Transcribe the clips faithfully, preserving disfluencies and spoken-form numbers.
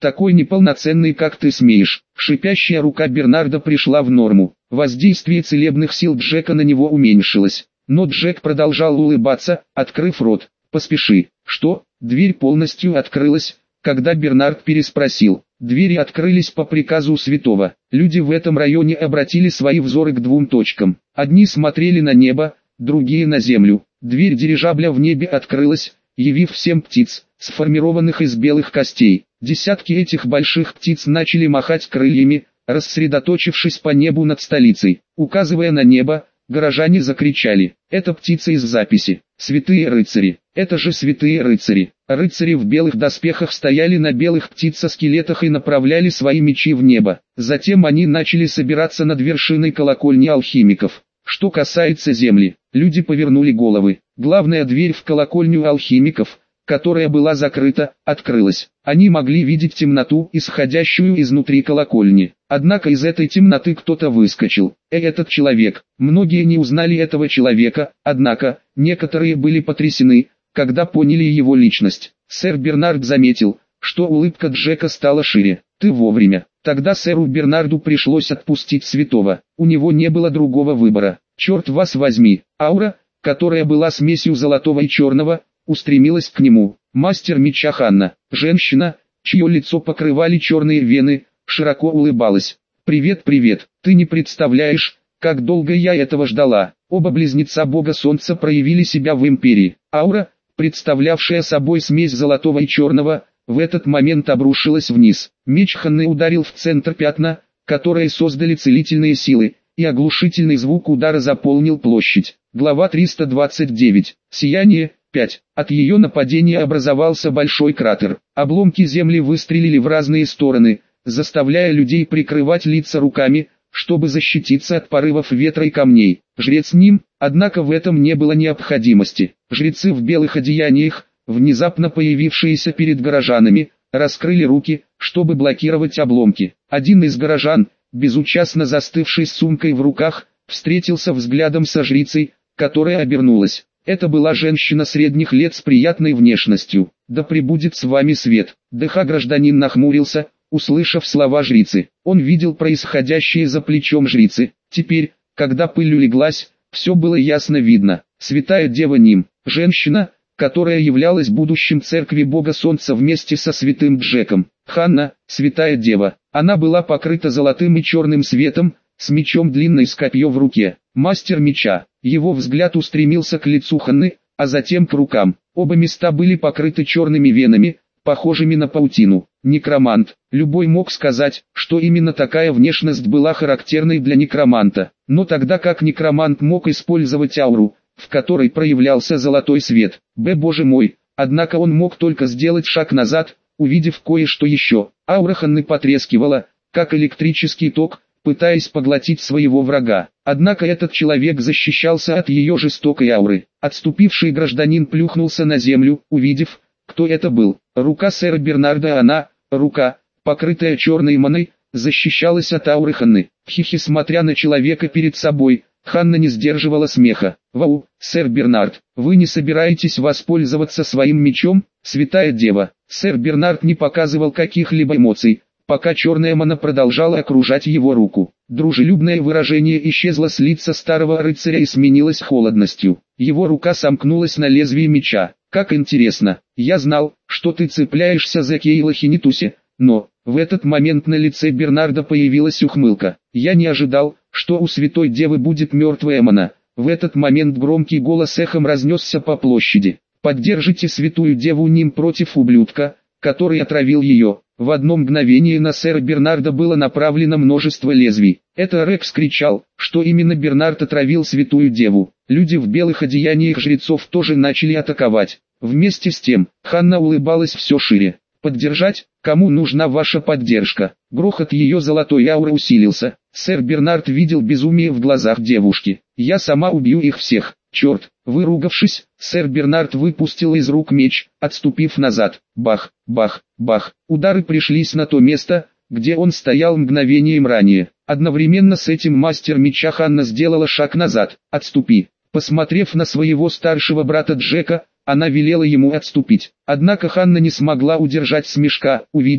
Такой неполноценный, как ты смеешь. Шипящая рука Бернарда пришла в норму. Воздействие целебных сил Джека на него уменьшилось. Но Джек продолжал улыбаться, открыв рот. «Поспеши». «Что?» Дверь полностью открылась, когда Бернард переспросил. Двери открылись по приказу святого. Люди в этом районе обратили свои взоры к двум точкам. Одни смотрели на небо, другие на землю. Дверь дирижабля в небе открылась, явив всем птиц, сформированных из белых костей. Десятки этих больших птиц начали махать крыльями, рассредоточившись по небу над столицей. Указывая на небо, горожане закричали: «Это птица из записи! Святые рыцари! Это же святые рыцари!» Рыцари в белых доспехах стояли на белых птицескелетах и направляли свои мечи в небо. Затем они начали собираться над вершиной колокольни алхимиков. Что касается земли, люди повернули головы. Главная дверь в колокольню алхимиков, которая была закрыта, открылась. Они могли видеть темноту, исходящую изнутри колокольни. Однако из этой темноты кто-то выскочил. И этот человек. Многие не узнали этого человека, однако, некоторые были потрясены, когда поняли его личность. Сэр Бернард заметил, что улыбка Джека стала шире. «Ты вовремя». Тогда сэру Бернарду пришлось отпустить святого. У него не было другого выбора. «Черт вас возьми». Аура, которая была смесью золотого и черного, устремилась к нему. Мастер меча Ханна, женщина, чье лицо покрывали черные вены, широко улыбалась. «Привет, привет, ты не представляешь, как долго я этого ждала». Оба близнеца бога солнца проявили себя в империи. Аура, представлявшая собой смесь золотого и черного, в этот момент обрушилась вниз. Меч Ханны ударил в центр пятна, которые создали целительные силы, и оглушительный звук удара заполнил площадь. Глава триста двадцать девять. Сияние. пять. От ее нападения образовался большой кратер. Обломки земли выстрелили в разные стороны, заставляя людей прикрывать лица руками, чтобы защититься от порывов ветра и камней. Жрец Ним, однако в этом не было необходимости. Жрецы в белых одеяниях, внезапно появившиеся перед горожанами, раскрыли руки, чтобы блокировать обломки. Один из горожан, безучастно застывший с сумкой в руках, встретился взглядом со жрицей, которая обернулась. Это была женщина средних лет с приятной внешностью. «Да пребудет с вами свет». ДХ гражданин нахмурился, услышав слова жрицы. Он видел происходящее за плечом жрицы. Теперь, когда пыль улеглась, все было ясно видно. Святая Дева Ним, женщина, которая являлась будущим церкви Бога Солнца вместе со святым Джеком. Ханна, Святая Дева. Она была покрыта золотым и черным светом, с мечом длинной с копье в руке. Мастер меча. Его взгляд устремился к лицу Ханны, а затем к рукам. Оба места были покрыты черными венами, похожими на паутину. Некромант. Любой мог сказать, что именно такая внешность была характерной для некроманта. Но тогда как некромант мог использовать ауру, в которой проявлялся золотой свет? Б, боже мой, однако он мог только сделать шаг назад, увидев кое-что еще. Аура Ханны потрескивала, как электрический ток, пытаясь поглотить своего врага. Однако этот человек защищался от ее жестокой ауры. Отступивший гражданин плюхнулся на землю, увидев, кто это был. Рука сэра Бернарда, она, рука, покрытая черной маной, защищалась от ауры Ханны. Хихи, смотря на человека перед собой, Ханна не сдерживала смеха. «Вау, сэр Бернард, вы не собираетесь воспользоваться своим мечом, Святая Дева?» Сэр Бернард не показывал каких-либо эмоций, пока черная мана продолжала окружать его руку. Дружелюбное выражение исчезло с лица старого рыцаря и сменилось холодностью. Его рука сомкнулась на лезвии меча. «Как интересно, я знал, что ты цепляешься за Кейла Хинитуси, но...» В этот момент на лице Бернарда появилась ухмылка. «Я не ожидал, что у Святой Девы будет мертвая мана». В этот момент громкий голос эхом разнесся по площади. «Поддержите Святую Деву Ним против ублюдка, который отравил ее». В одно мгновение на сэра Бернарда было направлено множество лезвий. Это Рекс кричал, что именно Бернард отравил Святую Деву. Люди в белых одеяниях жрецов тоже начали атаковать. Вместе с тем, Ханна улыбалась все шире. «Поддержать? Кому нужна ваша поддержка?» Грохот ее золотой ауры усилился. Сэр Бернард видел безумие в глазах девушки. «Я сама убью их всех. Черт!» Выругавшись, сэр Бернард выпустил из рук меч, отступив назад. Бах, бах, бах. Удары пришлись на то место, где он стоял мгновением ранее. Одновременно с этим мастер меча Ханна сделала шаг назад. «Отступи». Посмотрев на своего старшего брата Джека, она велела ему отступить. Однако Ханна не смогла удержать смешка, увидев,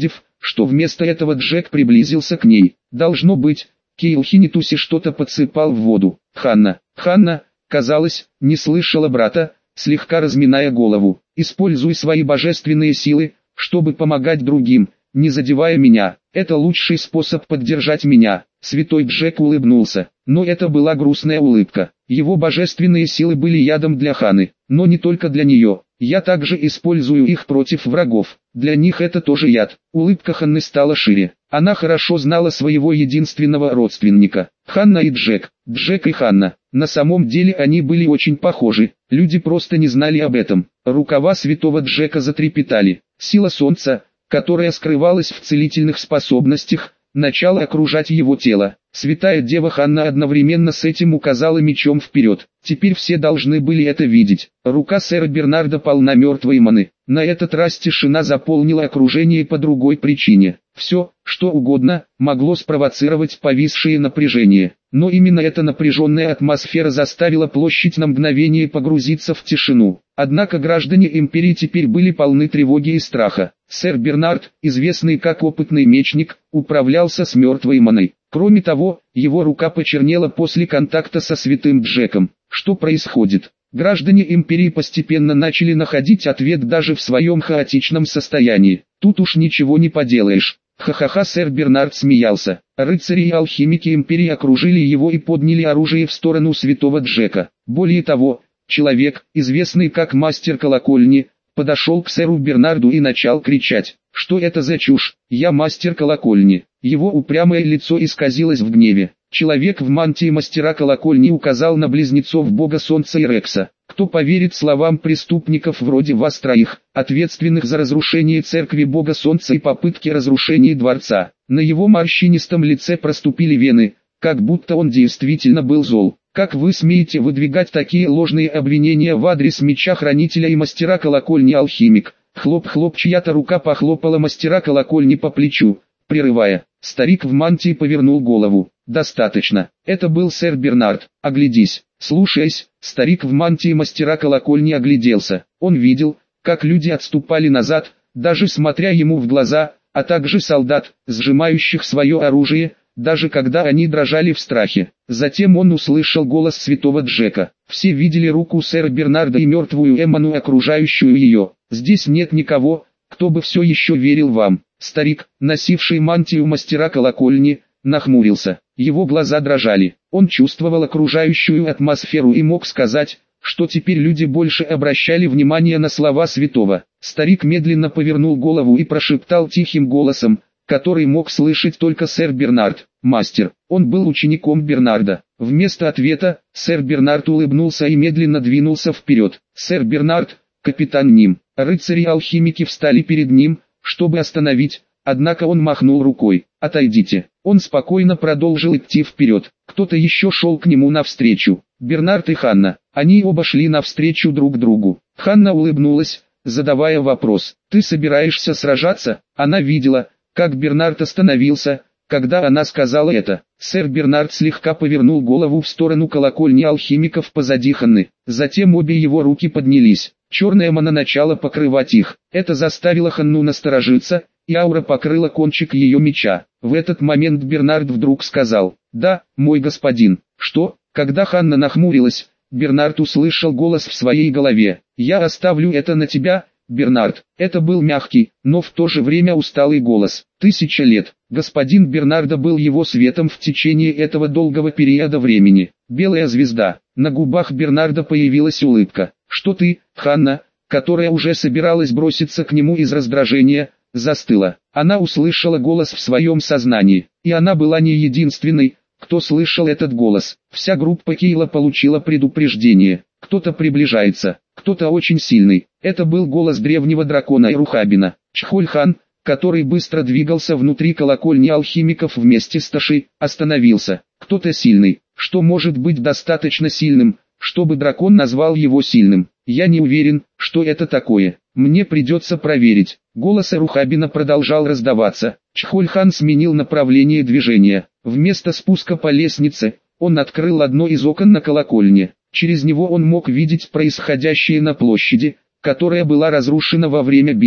что вместо этого Джек приблизился к ней. Должно быть, Кейлхинитуси что-то подсыпал в воду. Ханна, Ханна, казалось, не слышала брата, слегка разминая голову. «Используй свои божественные силы, чтобы помогать другим, не задевая меня. Это лучший способ поддержать меня». Святой Джек улыбнулся, но это была грустная улыбка. Его божественные силы были ядом для Ханны, но не только для нее. Я также использую их против врагов. Для них это тоже яд. Улыбка Ханны стала шире. Она хорошо знала своего единственного родственника. Ханна и Джек. Джек и Ханна. На самом деле они были очень похожи. Люди просто не знали об этом. Рукава святого Джека затрепетали. Сила солнца, которая скрывалась в целительных способностях, начала окружать его тело. Святая Дева Ханна одновременно с этим указала мечом вперед. Теперь все должны были это видеть. Рука сэра Бернарда полна мертвой маны. На этот раз тишина заполнила окружение по другой причине. Все, что угодно, могло спровоцировать повисшее напряжение. Но именно эта напряженная атмосфера заставила площадь на мгновение погрузиться в тишину. Однако граждане империи теперь были полны тревоги и страха. Сэр Бернард, известный как опытный мечник, управлялся с мертвой маной. Кроме того, его рука почернела после контакта со святым Джеком. Что происходит? Граждане империи постепенно начали находить ответ даже в своем хаотичном состоянии. Тут уж ничего не поделаешь. Ха-ха-ха, сэр Бернард смеялся. Рыцари и алхимики империи окружили его и подняли оружие в сторону святого Джека. Более того, человек, известный как мастер колокольни, подошел к сэру Бернарду и начал кричать: «Что это за чушь? Я мастер колокольни». Его упрямое лицо исказилось в гневе. Человек в мантии мастера колокольни указал на близнецов бога солнца и Рекса. Кто поверит словам преступников вроде вас троих, ответственных за разрушение церкви бога солнца и попытки разрушения дворца? На его морщинистом лице проступили вены, как будто он действительно был зол. Как вы смеете выдвигать такие ложные обвинения в адрес меча-хранителя и мастера колокольни алхимик? Хлоп-хлоп, чья-то рука похлопала мастера колокольни по плечу, прерывая. Старик в мантии повернул голову. «Достаточно. Это был сэр Бернард. Оглядись». Слушаясь, старик в мантии мастера колокольни огляделся. Он видел, как люди отступали назад, даже смотря ему в глаза, а также солдат, сжимающих свое оружие, даже когда они дрожали в страхе. Затем он услышал голос святого Джека. Все видели руку сэра Бернарда и мертвую Эмману, окружающую ее. «Здесь нет никого, кто бы все еще верил вам». Старик, носивший мантию мастера колокольни, нахмурился. Его глаза дрожали. Он чувствовал окружающую атмосферу и мог сказать, что теперь люди больше обращали внимание на слова святого. Старик медленно повернул голову и прошептал тихим голосом, который мог слышать только сэр Бернард: «Мастер». Он был учеником Бернарда. Вместо ответа, сэр Бернард улыбнулся и медленно двинулся вперед. «Сэр Бернард, капитан Ним». Рыцари и алхимики встали перед ним, чтобы остановить, однако он махнул рукой. «Отойдите». Он спокойно продолжил идти вперед. Кто-то еще шел к нему навстречу. Бернард и Ханна. Они оба шли навстречу друг другу. Ханна улыбнулась, задавая вопрос: «Ты собираешься сражаться?» Она видела, как Бернард остановился, когда она сказала это. Сэр Бернард слегка повернул голову в сторону колокольни алхимиков позади Ханны. Затем обе его руки поднялись. Черная мана начала покрывать их. Это заставило Ханну насторожиться, и аура покрыла кончик ее меча. В этот момент Бернард вдруг сказал: «Да, мой господин». «Что?» Когда Ханна нахмурилась, Бернард услышал голос в своей голове: «Я оставлю это на тебя, Бернард». Это был мягкий, но в то же время усталый голос. Тысяча лет. Господин Бернарда был его светом в течение этого долгого периода времени. Белая звезда. На губах Бернарда появилась улыбка. «Что ты, Ханна?» которая уже собиралась броситься к нему из раздражения, застыла. Она услышала голос в своем сознании, и она была не единственной, кто слышал этот голос. Вся группа Кейла получила предупреждение. Кто-то приближается, кто-то очень сильный. Это был голос древнего дракона Ирухабина. Чхольхан, который быстро двигался внутри колокольни алхимиков вместе с Таши, остановился. Кто-то сильный. Что может быть достаточно сильным, чтобы дракон назвал его сильным? Я не уверен, что это такое. Мне придется проверить. Голос Ирухабина продолжал раздаваться. Чхольхан сменил направление движения. Вместо спуска по лестнице, он открыл одно из окон на колокольне. Через него он мог видеть происходящее на площади, которая была разрушена во время битвы.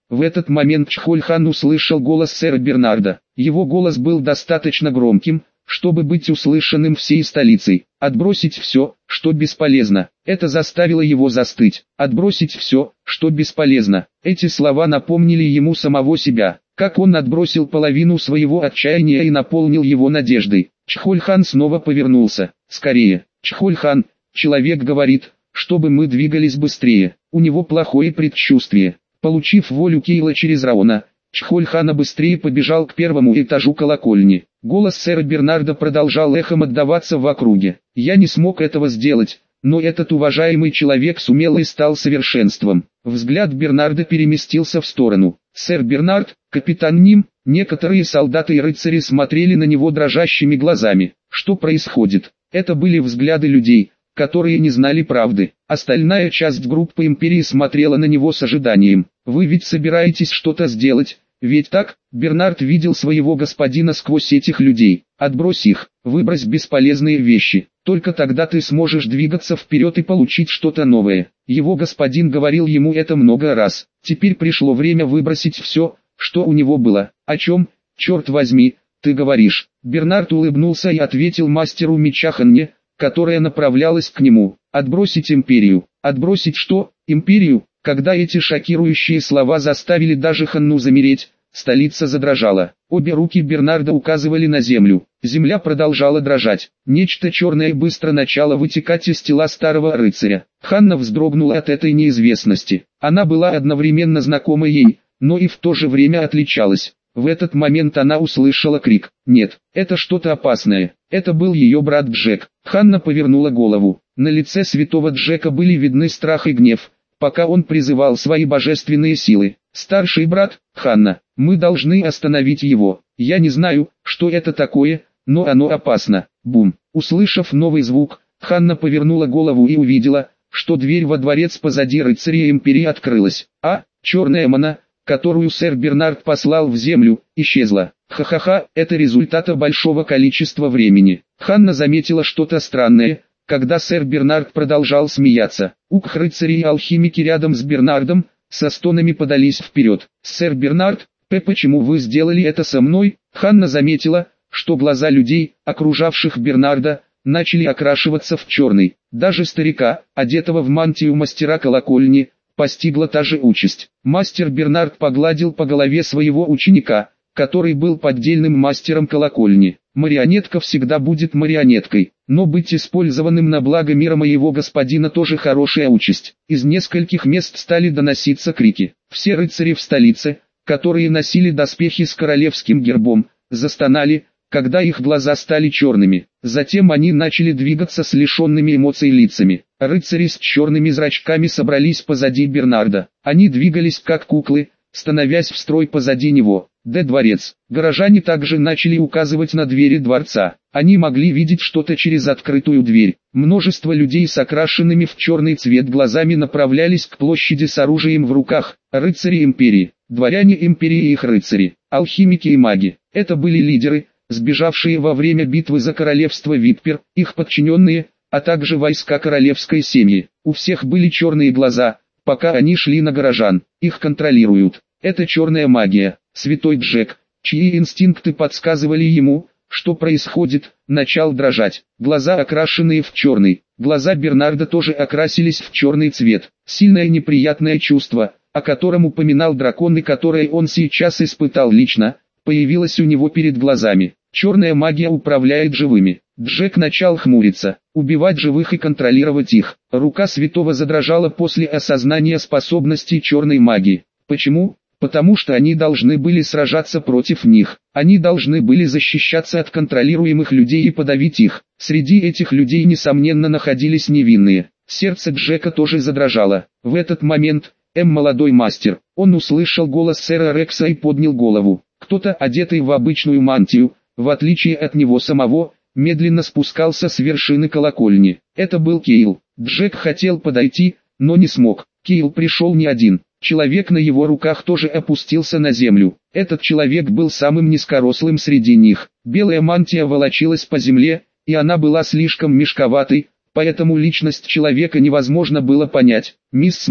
В этот момент Чхоль-хан услышал голос сэра Бернарда. Его голос был достаточно громким, чтобы быть услышанным всей столицей. Отбросить все, что бесполезно. Это заставило его застыть. Отбросить все, что бесполезно. Эти слова напомнили ему самого себя. Как он отбросил половину своего отчаяния и наполнил его надеждой. Чхоль-хан снова повернулся. Скорее. Чхоль-хан, человек говорит, чтобы мы двигались быстрее. У него плохое предчувствие. Получив волю Кейла через Раона, Чхоль-хан быстрее побежал к первому этажу колокольни. Голос сэра Бернарда продолжал эхом отдаваться в округе. «Я не смог этого сделать, но этот уважаемый человек сумел и стал совершенством». Взгляд Бернарда переместился в сторону. «Сэр Бернард, капитан Ним». Некоторые солдаты и рыцари смотрели на него дрожащими глазами. Что происходит? Это были взгляды людей, которые не знали правды. Остальная часть группы Империи смотрела на него с ожиданием. «Вы ведь собираетесь что-то сделать, ведь так?» Бернард видел своего господина сквозь этих людей. «Отбрось их, выбрось бесполезные вещи. Только тогда ты сможешь двигаться вперед и получить что-то новое». Его господин говорил ему это много раз. Теперь пришло время выбросить все, что у него было. «О чем, черт возьми, ты говоришь?» Бернард улыбнулся и ответил мастеру меча Ханне, которая направлялась к нему. «Отбросить империю». «Отбросить что? Империю?» Когда эти шокирующие слова заставили даже Ханну замереть, столица задрожала. Обе руки Бернарда указывали на землю. Земля продолжала дрожать. Нечто черное быстро начало вытекать из тела старого рыцаря. Ханна вздрогнула от этой неизвестности. Она была одновременно знакома ей, но и в то же время отличалась. В этот момент она услышала крик. Нет, это что-то опасное. Это был ее брат Джек. Ханна повернула голову. На лице святого Джека были видны страх и гнев, пока он призывал свои божественные силы. «Старший брат, Ханна, мы должны остановить его. Я не знаю, что это такое, но оно опасно». Бум! Услышав новый звук, Ханна повернула голову и увидела, что дверь во дворец позади рыцаря Империи открылась. А, черная мана, которую сэр Бернард послал в землю, исчезла. Ха-ха-ха, это результат большого количества времени. Ханна заметила что-то странное, когда сэр Бернард продолжал смеяться. Ук рыцари и алхимики рядом с Бернардом, со стонами подались вперед. «Сэр Бернард, П, почему вы сделали это со мной?» Ханна заметила, что глаза людей, окружавших Бернарда, начали окрашиваться в черный. Даже старика, одетого в мантию мастера колокольни, постигла та же участь. Мастер Бернард погладил по голове своего ученика, который был поддельным мастером колокольни. «Марионетка всегда будет марионеткой, но быть использованным на благо мира моего господина тоже хорошая участь». Из нескольких мест стали доноситься крики. Все рыцари в столице, которые носили доспехи с королевским гербом, застонали, когда их глаза стали черными. Затем они начали двигаться с лишенными эмоций лицами. Рыцари с черными зрачками собрались позади Бернарда. Они двигались как куклы, становясь в строй позади него. Д. Дворец. Горожане также начали указывать на двери дворца. Они могли видеть что-то через открытую дверь. Множество людей с окрашенными в черный цвет глазами направлялись к площади с оружием в руках. Рыцари Империи, дворяне Империи и их рыцари, алхимики и маги. Это были лидеры, сбежавшие во время битвы за королевство Виппер, их подчиненные, а также войска королевской семьи. У всех были черные глаза, пока они шли на горожан. Их контролируют. Это черная магия. Святой Джек, чьи инстинкты подсказывали ему, что происходит, начал дрожать. Глаза окрашенные в черный. Глаза Бернарда тоже окрасились в черный цвет. Сильное неприятное чувство, о котором упоминал дракон и которое он сейчас испытал лично, появилось у него перед глазами. Черная магия управляет живыми. Джек начал хмуриться, убивать живых и контролировать их. Рука святого задрожала после осознания способностей черной магии. Почему? Потому что они должны были сражаться против них. Они должны были защищаться от контролируемых людей и подавить их. Среди этих людей несомненно находились невинные. Сердце Джека тоже задрожало. В этот момент, М. молодой мастер, он услышал голос сэра Рекса и поднял голову. Кто-то, одетый в обычную мантию, в отличие от него самого, медленно спускался с вершины колокольни. Это был Кейл. Джек хотел подойти, но не смог. Кейл пришел не один. Человек на его руках тоже опустился на землю. Этот человек был самым низкорослым среди них. Белая мантия волочилась по земле, и она была слишком мешковатой, поэтому личность человека невозможно было понять. «Мисс Мэри,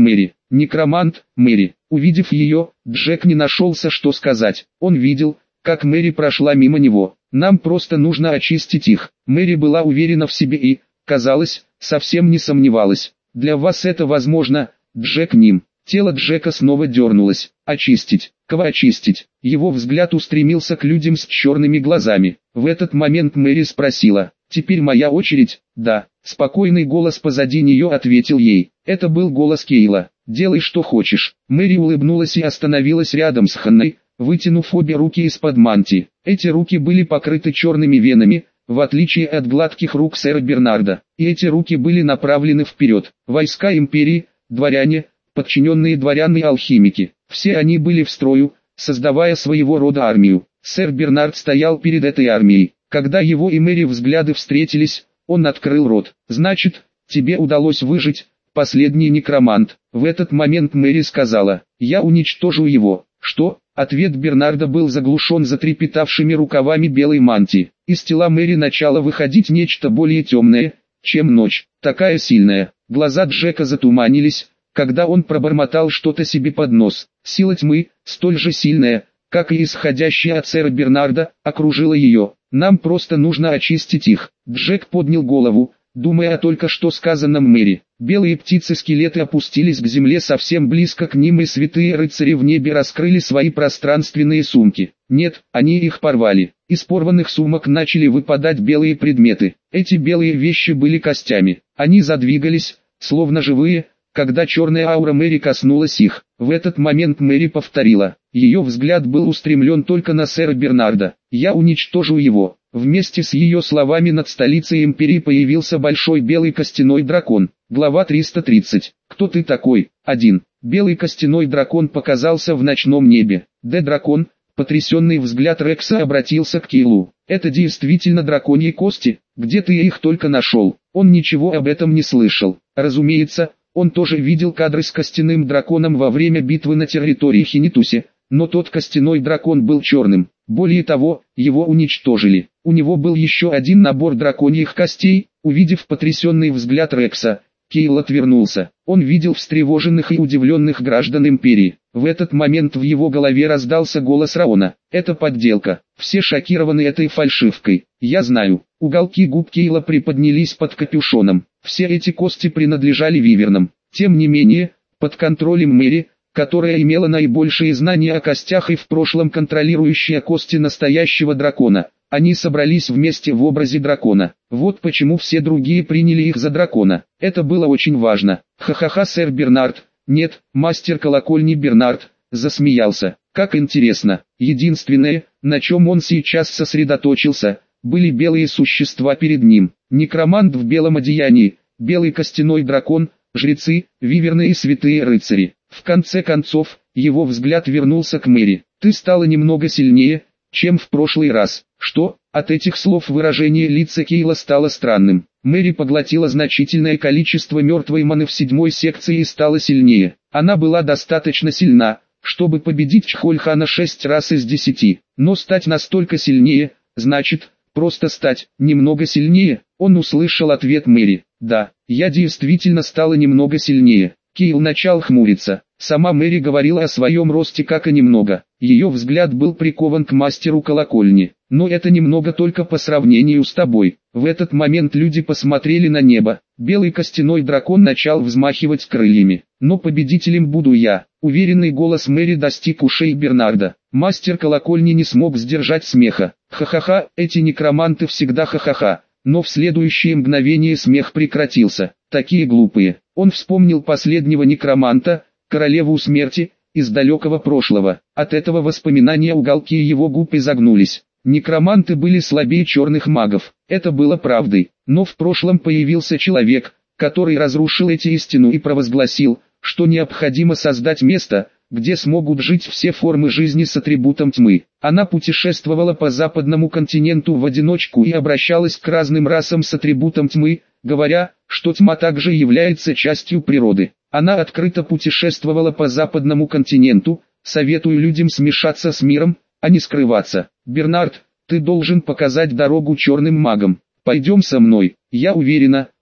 Некромант, Мэри. Увидев ее, Джек не нашелся, что сказать. Он видел, как Мэри прошла мимо него. Нам просто нужно очистить их. Мэри была уверена в себе и, казалось, совсем не сомневалась. Для вас это возможно, Джек Ним. Тело Джека снова дернулось. Очистить. Кого очистить? Его взгляд устремился к людям с черными глазами. В этот момент Мэри спросила: «Теперь моя очередь?» «Да». Спокойный голос позади нее ответил ей. Это был голос Кейла. «Делай что хочешь». Мэри улыбнулась и остановилась рядом с Ханной, вытянув обе руки из-под мантии. Эти руки были покрыты черными венами, в отличие от гладких рук сэра Бернарда. И эти руки были направлены вперед. Войска империи, дворяне, подчиненные дворян и алхимики. Все они были в строю, создавая своего рода армию. Сэр Бернард стоял перед этой армией. Когда его и Мэри взгляды встретились, он открыл рот. «Значит, тебе удалось выжить, последний некромант». В этот момент Мэри сказала: «Я уничтожу его». «Что?» Ответ Бернарда был заглушен затрепетавшими рукавами белой мантии. Из тела Мэри начало выходить нечто более темное, чем ночь, такая сильная. Глаза Джека затуманились, когда он пробормотал что-то себе под нос. Сила тьмы, столь же сильная, как и исходящая от сэра Бернарда, окружила ее. «Нам просто нужно очистить их». Джек поднял голову, думая о только что сказанном Мэри. Белые птицы-скелеты опустились к земле совсем близко к ним, и святые рыцари в небе раскрыли свои пространственные сумки. Нет, они их порвали. Из порванных сумок начали выпадать белые предметы. Эти белые вещи были костями. Они задвигались, словно живые, когда черная аура Мэри коснулась их. В этот момент Мэри повторила. Ее взгляд был устремлен только на сэра Бернарда. «Я уничтожу его». Вместе с ее словами над столицей империи появился большой белый костяной дракон. Глава триста тридцать. «Кто ты такой?» один. Белый костяной дракон показался в ночном небе. «Д-дракон». Потрясенный взгляд Рекса обратился к Кейлу. «Это действительно драконьи кости? Где ты их только нашел?» Он ничего об этом не слышал. Разумеется, он тоже видел кадры с костяным драконом во время битвы на территории Хинитуси, но тот костяной дракон был черным. Более того, его уничтожили. У него был еще один набор драконьих костей. Увидев потрясенный взгляд Рекса, Кейл отвернулся. Он видел встревоженных и удивленных граждан империи. В этот момент в его голове раздался голос Раона. «Это подделка. Все шокированы этой фальшивкой. Я знаю». Уголки губ Кейла приподнялись под капюшоном. Все эти кости принадлежали вивернам. Тем не менее, под контролем Мэри, которая имела наибольшие знания о костях и в прошлом контролирующая кости настоящего дракона, они собрались вместе в образе дракона. Вот почему все другие приняли их за дракона. Это было очень важно. Ха-ха-ха, сэр Бернард. Нет, мастер колокольни Бернард засмеялся. Как интересно. Единственное, на чем он сейчас сосредоточился, были белые существа перед ним. Некромант в белом одеянии, белый костяной дракон, жрецы, виверны и святые рыцари. В конце концов, его взгляд вернулся к Мэри. «Ты стала немного сильнее, чем в прошлый раз». «Что?» От этих слов выражение лица Кейла стало странным. Мэри поглотила значительное количество мертвой маны в седьмой секции и стала сильнее. Она была достаточно сильна, чтобы победить Чхольхана шесть раз из десяти. Но стать настолько сильнее, значит, просто стать немного сильнее. Он услышал ответ Мэри. «Да, я действительно стала немного сильнее». Кейл начал хмуриться. Сама Мэри говорила о своем росте как и немного. Ее взгляд был прикован к мастеру колокольни. «Но это немного только по сравнению с тобой». В этот момент люди посмотрели на небо. Белый костяной дракон начал взмахивать крыльями. «Но победителем буду я». Уверенный голос Мэри достиг ушей Бернарда. Мастер колокольни не смог сдержать смеха. «Ха-ха-ха, эти некроманты всегда ха-ха-ха». Но в следующее мгновение смех прекратился. Такие глупые. Он вспомнил последнего некроманта, королеву смерти, из далекого прошлого. От этого воспоминания уголки его губ изогнулись. Некроманты были слабее черных магов. Это было правдой. Но в прошлом появился человек, который разрушил эти истину и провозгласил, что необходимо создать место, где смогут жить все формы жизни с атрибутом тьмы. Она путешествовала по западному континенту в одиночку и обращалась к разным расам с атрибутом тьмы, говоря, что тьма также является частью природы. Она открыто путешествовала по западному континенту, советуя людям смешаться с миром, а не скрываться. «Бернард, ты должен показать дорогу черным магам. Пойдем со мной. Я уверена,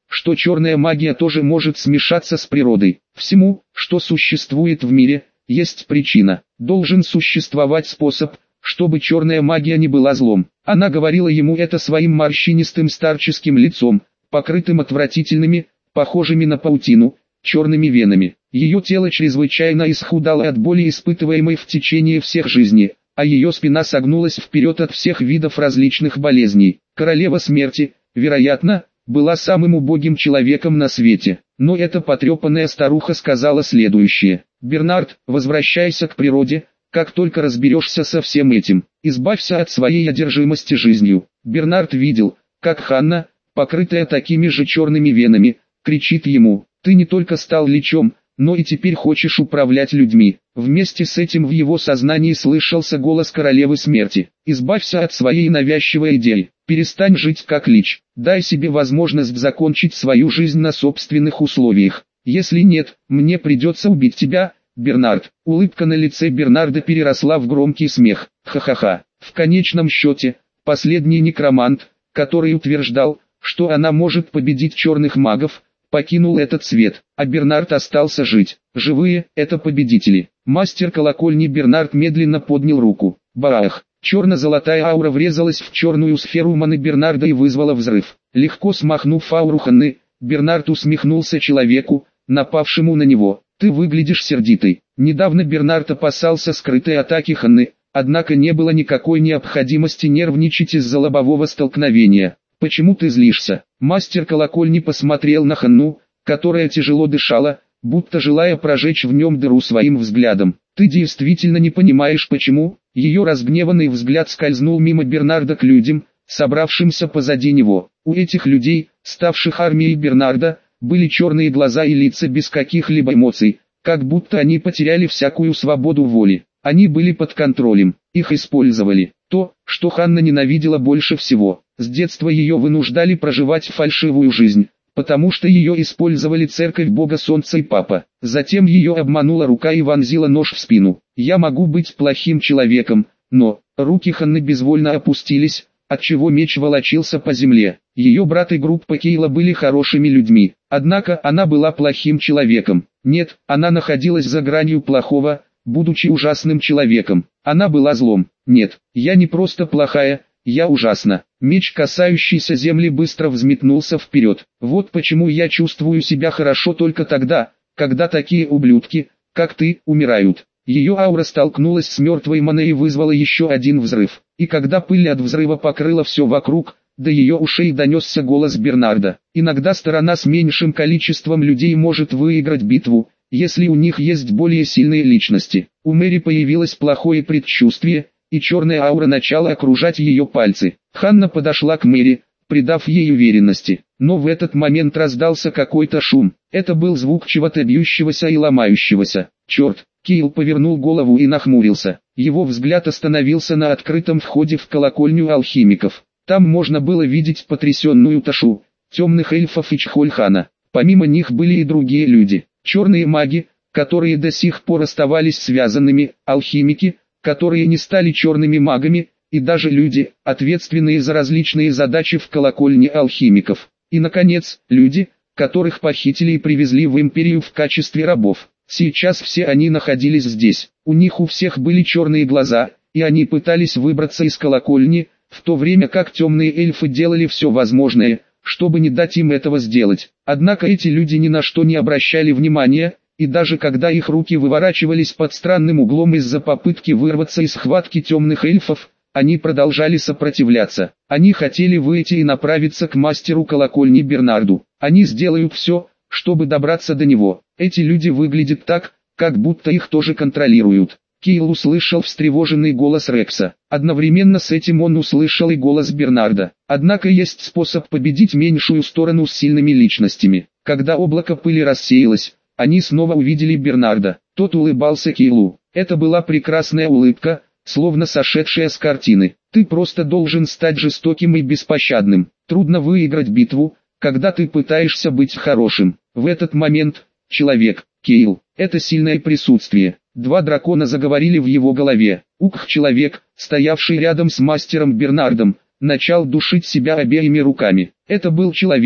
что черная магия тоже может смешаться с природой. Всему, что существует в мире, есть причина. Должен существовать способ, чтобы черная магия не была злом. Она говорила ему это своим морщинистым старческим лицом, покрытым отвратительными, похожими на паутину, черными венами. Ее тело чрезвычайно исхудало от боли, испытываемой в течение всех жизней, а ее спина согнулась вперед от всех видов различных болезней. Королева смерти, вероятно, была самым убогим человеком на свете. Но эта потрепанная старуха сказала следующее: «Бернард, возвращайся к природе, как только разберешься со всем этим. Избавься от своей одержимости жизнью». Бернард видел, как Ханна, покрытая такими же черными венами, кричит ему: «Ты не только стал личом, но и теперь хочешь управлять людьми». Вместе с этим в его сознании слышался голос королевы смерти: «Избавься от своей навязчивой идеи, перестань жить как лич, дай себе возможность закончить свою жизнь на собственных условиях. Если нет, мне придется убить тебя, Бернард». Улыбка на лице Бернарда переросла в громкий смех. Ха-ха-ха. В конечном счете, последний некромант, который утверждал, что она может победить черных магов, покинул этот свет, а Бернард остался жить. Живые – это победители. Мастер колокольни Бернард медленно поднял руку. Баах! Черно-золотая аура врезалась в черную сферу маны Бернарда и вызвала взрыв. Легко смахнув ауру Ханны, Бернард усмехнулся человеку, напавшему на него. «Ты выглядишь сердитой». Недавно Бернард опасался скрытой атаки Ханны, однако не было никакой необходимости нервничать из-за лобового столкновения. «Почему ты злишься?» Мастер колокольни посмотрел на Ханну, которая тяжело дышала, будто желая прожечь в нем дыру своим взглядом. «Ты действительно не понимаешь почему?» Ее разгневанный взгляд скользнул мимо Бернарда к людям, собравшимся позади него. У этих людей, ставших армией Бернарда, были черные глаза и лица без каких-либо эмоций, как будто они потеряли всякую свободу воли. Они были под контролем, их использовали. То, что Ханна ненавидела больше всего. С детства ее вынуждали проживать фальшивую жизнь, потому что ее использовали церковь Бога Солнца и Папа. Затем ее обманула рука и вонзила нож в спину. «Я могу быть плохим человеком, но...» Руки Ханны безвольно опустились, отчего меч волочился по земле. Ее брат и группа Кейла были хорошими людьми, однако она была плохим человеком. Нет, она находилась за гранью плохого, будучи ужасным человеком. Она была злом. «Нет, я не просто плохая, я ужасна». Меч, касающийся земли, быстро взметнулся вперед. «Вот почему я чувствую себя хорошо только тогда, когда такие ублюдки, как ты, умирают». Ее аура столкнулась с мертвой маной и вызвала еще один взрыв. И когда пыль от взрыва покрыла все вокруг, до ее ушей донесся голос Бернарда. «Иногда сторона с меньшим количеством людей может выиграть битву, если у них есть более сильные личности». У Мэри появилось плохое предчувствие, и черная аура начала окружать ее пальцы. Ханна подошла к Мэри, придав ей уверенности. Но в этот момент раздался какой-то шум. Это был звук чего-то бьющегося и ломающегося. «Черт!» Кейл повернул голову и нахмурился. Его взгляд остановился на открытом входе в колокольню алхимиков. Там можно было видеть потрясенную Ташу, темных эльфов и Чхольхана. Помимо них были и другие люди. Черные маги, которые до сих пор оставались связанными, алхимики, которые не стали черными магами, и даже люди, ответственные за различные задачи в колокольне алхимиков. И, наконец, люди, которых похитили и привезли в империю в качестве рабов. Сейчас все они находились здесь. У них у всех были черные глаза, и они пытались выбраться из колокольни, в то время как темные эльфы делали все возможное, чтобы не дать им этого сделать. Однако эти люди ни на что не обращали внимания, и даже когда их руки выворачивались под странным углом из-за попытки вырваться из схватки темных эльфов, они продолжали сопротивляться. Они хотели выйти и направиться к мастеру колокольни Бернарду. Они сделают все, чтобы добраться до него. Эти люди выглядят так, как будто их тоже контролируют. Кейл услышал встревоженный голос Рекса. Одновременно с этим он услышал и голос Бернарда. Однако есть способ победить меньшую сторону с сильными личностями. Когда облако пыли рассеялось, они снова увидели Бернарда. Тот улыбался Кейлу. Это была прекрасная улыбка, словно сошедшая с картины. «Ты просто должен стать жестоким и беспощадным. Трудно выиграть битву, когда ты пытаешься быть хорошим». В этот момент, человек, Кейл, это сильное присутствие. Два дракона заговорили в его голове. Ук-человек, стоявший рядом с мастером Бернардом, начал душить себя обеими руками. Это был человек,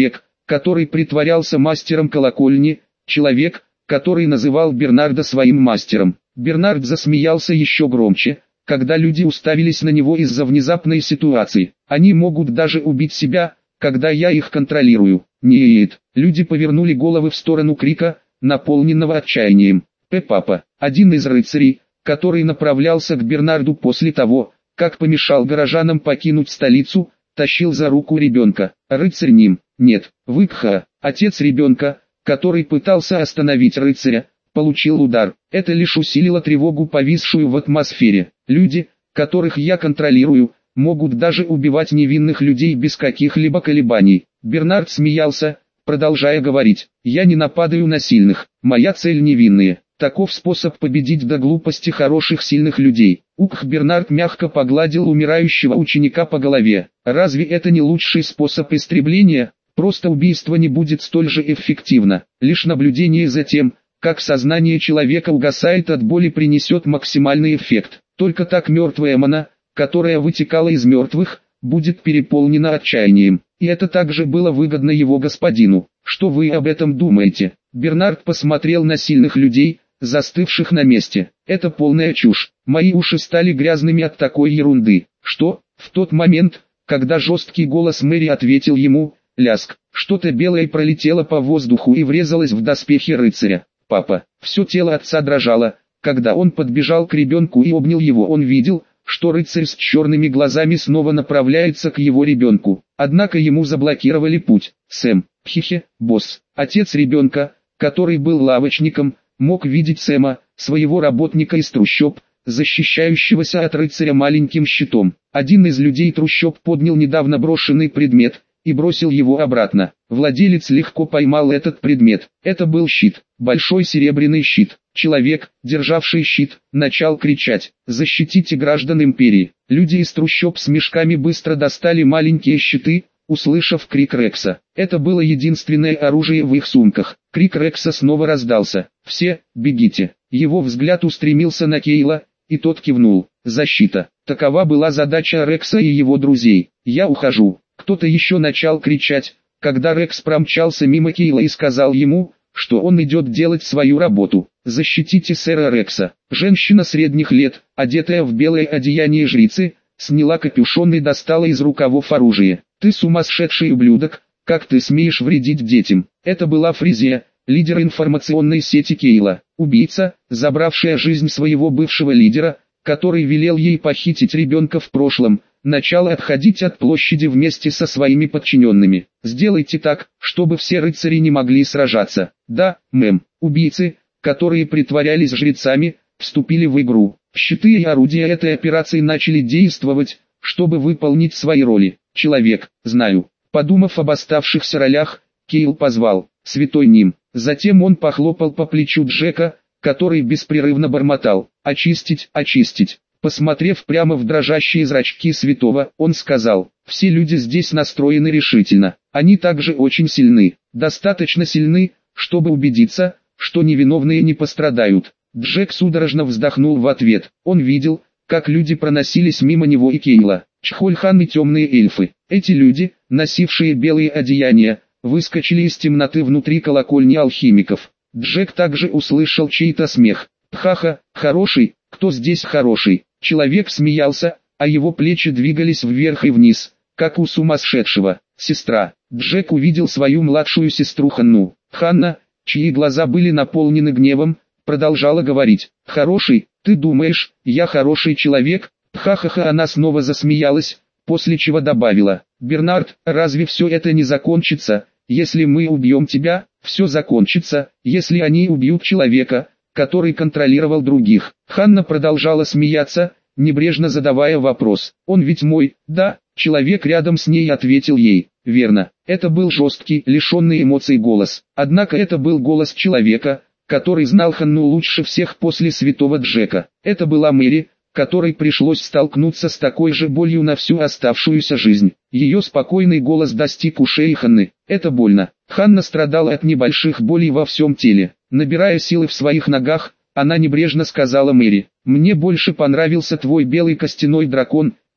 который притворялся мастером колокольни, человек, который называл Бернарда своим мастером. Бернард засмеялся еще громче, когда люди уставились на него из-за внезапной ситуации. Они могут даже убить себя, когда я их контролирую. Нет, люди повернули головы в сторону крика, наполненного отчаянием. П-папа, один из рыцарей, который направлялся к Бернарду после того, как помешал горожанам покинуть столицу, тащил за руку ребенка. Рыцарь Ним, нет, Выкха, отец ребенка, который пытался остановить рыцаря, получил удар. Это лишь усилило тревогу, повисшую в атмосфере. Люди, которых я контролирую, могут даже убивать невинных людей без каких-либо колебаний. Бернард смеялся, продолжая говорить: «Я не нападаю на сильных, моя цель невинные. Таков способ победить до глупости хороших сильных людей». Ух, Бернард мягко погладил умирающего ученика по голове. «Разве это не лучший способ истребления? Просто убийство не будет столь же эффективно. Лишь наблюдение за тем, как сознание человека угасает от боли, принесет максимальный эффект. Только так мертвая мана, которая вытекала из мертвых, будет переполнена отчаянием. И это также было выгодно его господину. Что вы об этом думаете?» Бернард посмотрел на сильных людей, застывших на месте. «Это полная чушь. Мои уши стали грязными от такой ерунды». «Что?» В тот момент, когда жесткий голос Мэри ответил ему, ляск, что-то белое пролетело по воздуху и врезалось в доспехи рыцаря. «Папа». Все тело отца дрожало, когда он подбежал к ребенку и обнял его. Он видел, что рыцарь с черными глазами снова направляется к его ребенку. Однако ему заблокировали путь. Сэм, хихе, босс, отец ребенка, который был лавочником, мог видеть Сэма, своего работника из трущоб, защищающегося от рыцаря маленьким щитом. Один из людей трущоб поднял недавно брошенный предмет и бросил его обратно. Владелец легко поймал этот предмет. Это был щит, большой серебряный щит. Человек, державший щит, начал кричать: «Защитите граждан империи!» Люди из трущоб с мешками быстро достали маленькие щиты, услышав крик Рекса. Это было единственное оружие в их сумках. Крик Рекса снова раздался: «Все, бегите!» Его взгляд устремился на Кейла, и тот кивнул. Защита. Такова была задача Рекса и его друзей. «Я ухожу!» Кто-то еще начал кричать, когда Рекс промчался мимо Кейла и сказал ему, что он идет делать свою работу. «Защитите сэра Рекса». Женщина средних лет, одетая в белое одеяние жрицы, сняла капюшон и достала из рукавов оружие. «Ты сумасшедший ублюдок, как ты смеешь вредить детям?» Это была Фризия, лидер информационной сети Кейла, убийца, забравшая жизнь своего бывшего лидера, который велел ей похитить ребенка в прошлом, начала отходить от площади вместе со своими подчиненными. «Сделайте так, чтобы все рыцари не могли сражаться». «Да, мэм». Убийцы, которые притворялись жрецами, вступили в игру. Щиты и орудия этой операции начали действовать, чтобы выполнить свои роли. «Человек, знаю». Подумав об оставшихся ролях, Кейл позвал: «Святой Ним». Затем он похлопал по плечу Джека, который беспрерывно бормотал: «Очистить, очистить». Посмотрев прямо в дрожащие зрачки святого, он сказал: «Все люди здесь настроены решительно. Они также очень сильны. Достаточно сильны, чтобы убедиться, что невиновные не пострадают». Джек судорожно вздохнул в ответ. Он видел, как люди проносились мимо него и Кейла. Чхольхан и темные эльфы. Эти люди, носившие белые одеяния, выскочили из темноты внутри колокольни алхимиков. Джек также услышал чей-то смех. «Ха-ха, хороший, кто здесь хороший?» Человек смеялся, а его плечи двигались вверх и вниз, как у сумасшедшего. «Сестра». Джек увидел свою младшую сестру Ханну. Ханна, чьи глаза были наполнены гневом, продолжала говорить: «Хороший, ты думаешь, я хороший человек?» Ха-ха-ха, она снова засмеялась, после чего добавила: «Бернард, разве все это не закончится, если мы убьем тебя?» «Все закончится, если они убьют человека, который контролировал других». Ханна продолжала смеяться, небрежно задавая вопрос: «Он ведь мой, да?» Человек рядом с ней ответил ей: «Верно». Это был жесткий, лишенный эмоций голос. Однако это был голос человека, который знал Ханну лучше всех после святого Джека. Это была Мэри, которой пришлось столкнуться с такой же болью на всю оставшуюся жизнь. Ее спокойный голос достиг ушей Ханны. «Это больно». Ханна страдала от небольших болей во всем теле. Набирая силы в своих ногах, она небрежно сказала Мэри: «Мне больше понравился твой белый костяной дракон,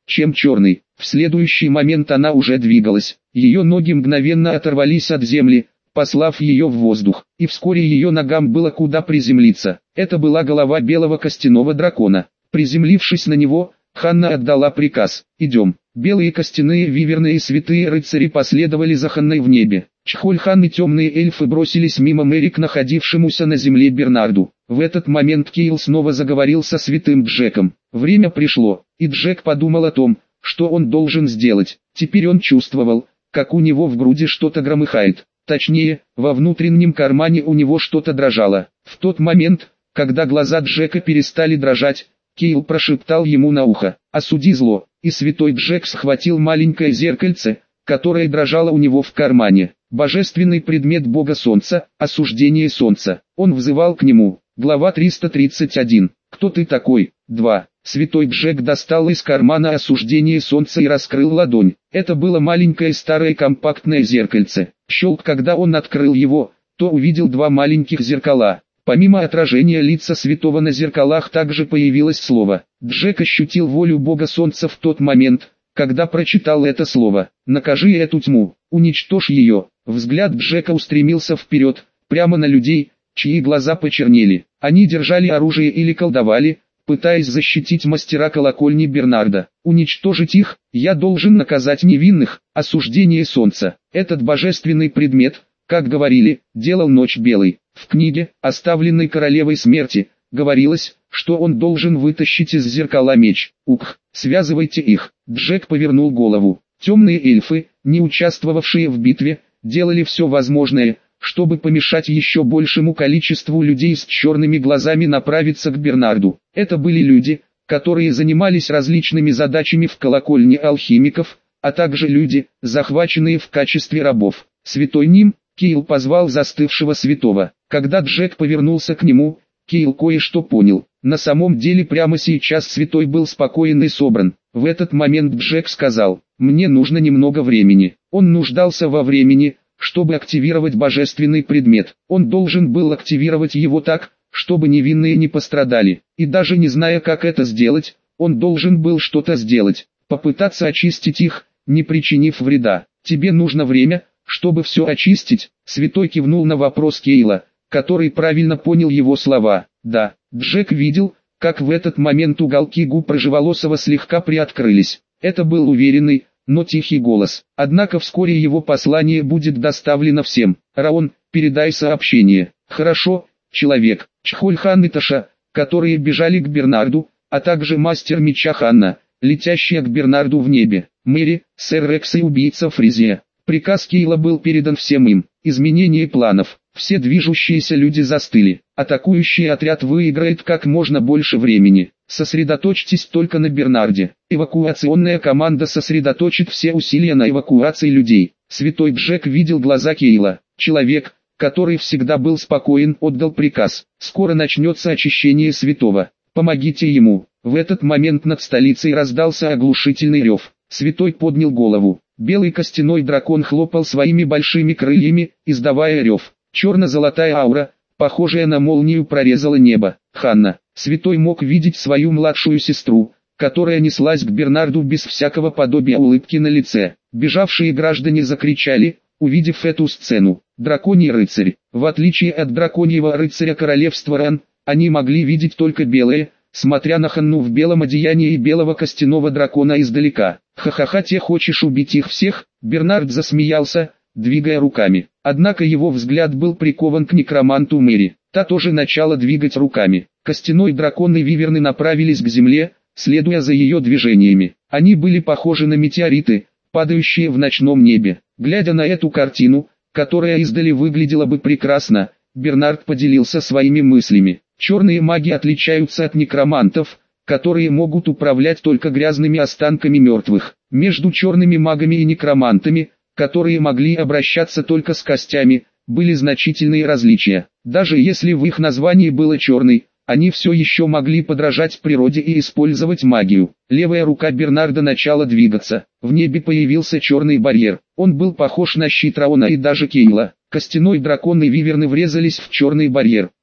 чем черный. В следующий момент она уже двигалась. Ее ноги мгновенно оторвались от земли, послав ее в воздух, и вскоре ее ногам было куда приземлиться. Это была голова белого костяного дракона. Приземлившись на него, Ханна отдала приказ: «Идем». Белые костяные виверны и святые рыцари последовали за Ханной в небе. Чхольхан и темные эльфы бросились мимо Мэри к находившемуся на земле Бернарду. В этот момент Кейл снова заговорил со святым Джеком. Время пришло, и Джек подумал о том, что он должен сделать. Теперь он чувствовал, как у него в груди что-то громыхает. Точнее, во внутреннем кармане у него что-то дрожало. В тот момент, когда глаза Джека перестали дрожать, Кейл прошептал ему на ухо: «Осуди зло», и святой Джек схватил маленькое зеркальце, которое дрожало у него в кармане. Божественный предмет бога солнца, осуждение солнца. Он взывал к нему. Глава триста тридцать один. «Кто ты такой?» два. Святой Джек достал из кармана осуждение солнца и раскрыл ладонь. Это было маленькое старое компактное зеркальце. Щелк, когда он открыл его, то увидел два маленьких зеркала. Помимо отражения лица святого на зеркалах также появилось слово. Джек ощутил волю бога солнца в тот момент, когда прочитал это слово. «Накажи эту тьму, уничтожь ее». Взгляд Джека устремился вперед, прямо на людей, чьи глаза почернели. Они держали оружие или колдовали, пытаясь защитить мастера колокольни Бернарда. «Уничтожить их, я должен наказать невинных». Осуждение солнца. Этот божественный предмет, как говорили, делал ночь белой. В книге, оставленной королевой смерти, говорилось, что он должен вытащить из зеркала меч. «Ух, связывайте их». Джек повернул голову. Темные эльфы, не участвовавшие в битве, делали все возможное, чтобы помешать еще большему количеству людей с черными глазами направиться к Бернарду. Это были люди, которые занимались различными задачами в колокольне алхимиков, а также люди, захваченные в качестве рабов. «Святой Ним», Кейл позвал застывшего святого. Когда Джек повернулся к нему, Кейл кое-что понял. На самом деле прямо сейчас святой был спокоен и собран. В этот момент Джек сказал: «Мне нужно немного времени». Он нуждался во времени, чтобы активировать божественный предмет. Он должен был активировать его так, чтобы невинные не пострадали. И даже не зная, как это сделать, он должен был что-то сделать. Попытаться очистить их, не причинив вреда. «Тебе нужно время, чтобы все очистить?» Святой кивнул на вопрос Кейла, который правильно понял его слова. «Да». Джек видел, как в этот момент уголки губ Рыжеволосого слегка приоткрылись. Это был уверенный, но тихий голос. Однако вскоре его послание будет доставлено всем. «Раон, передай сообщение». «Хорошо, человек». Чхольхан и Таша, которые бежали к Бернарду, а также мастер меча Ханна, летящая к Бернарду в небе. Мэри, сэр Рекс и убийца Фризия. Приказ Кейла был передан всем им. Изменение планов. Все движущиеся люди застыли. Атакующий отряд выиграет как можно больше времени. Сосредоточьтесь только на Бернарде. Эвакуационная команда сосредоточит все усилия на эвакуации людей. Святой Джек видел глаза Кейла. Человек, который всегда был спокоен, отдал приказ. Скоро начнется очищение святого. Помогите ему. В этот момент над столицей раздался оглушительный рев. Святой поднял голову. Белый костяной дракон хлопал своими большими крыльями, издавая рев. Черно-золотая аура, похожая на молнию, прорезала небо. Ханна. Святой мог видеть свою младшую сестру, которая неслась к Бернарду без всякого подобия улыбки на лице. Бежавшие граждане закричали, увидев эту сцену. Драконий рыцарь. В отличие от драконьего рыцаря королевства Ран, они могли видеть только белое, смотря на Ханну в белом одеянии и белого костяного дракона издалека. «Ха-ха-ха, те хочешь убить их всех?» Бернард засмеялся, двигая руками. Однако его взгляд был прикован к некроманту Мэри. Та тоже начала двигать руками. Костяной дракон и виверны направились к земле, следуя за ее движениями. Они были похожи на метеориты, падающие в ночном небе. Глядя на эту картину, которая издали выглядела бы прекрасно, Бернард поделился своими мыслями. Черные маги отличаются от некромантов, которые могут управлять только грязными останками мертвых. Между черными магами и некромантами, которые могли обращаться только с костями, были значительные различия. Даже если в их названии было «черный», они все еще могли подражать природе и использовать магию. Левая рука Бернарда начала двигаться. В небе появился черный барьер. Он был похож на щит Раона и даже Кейла. Костяной дракон и виверны врезались в черный барьер.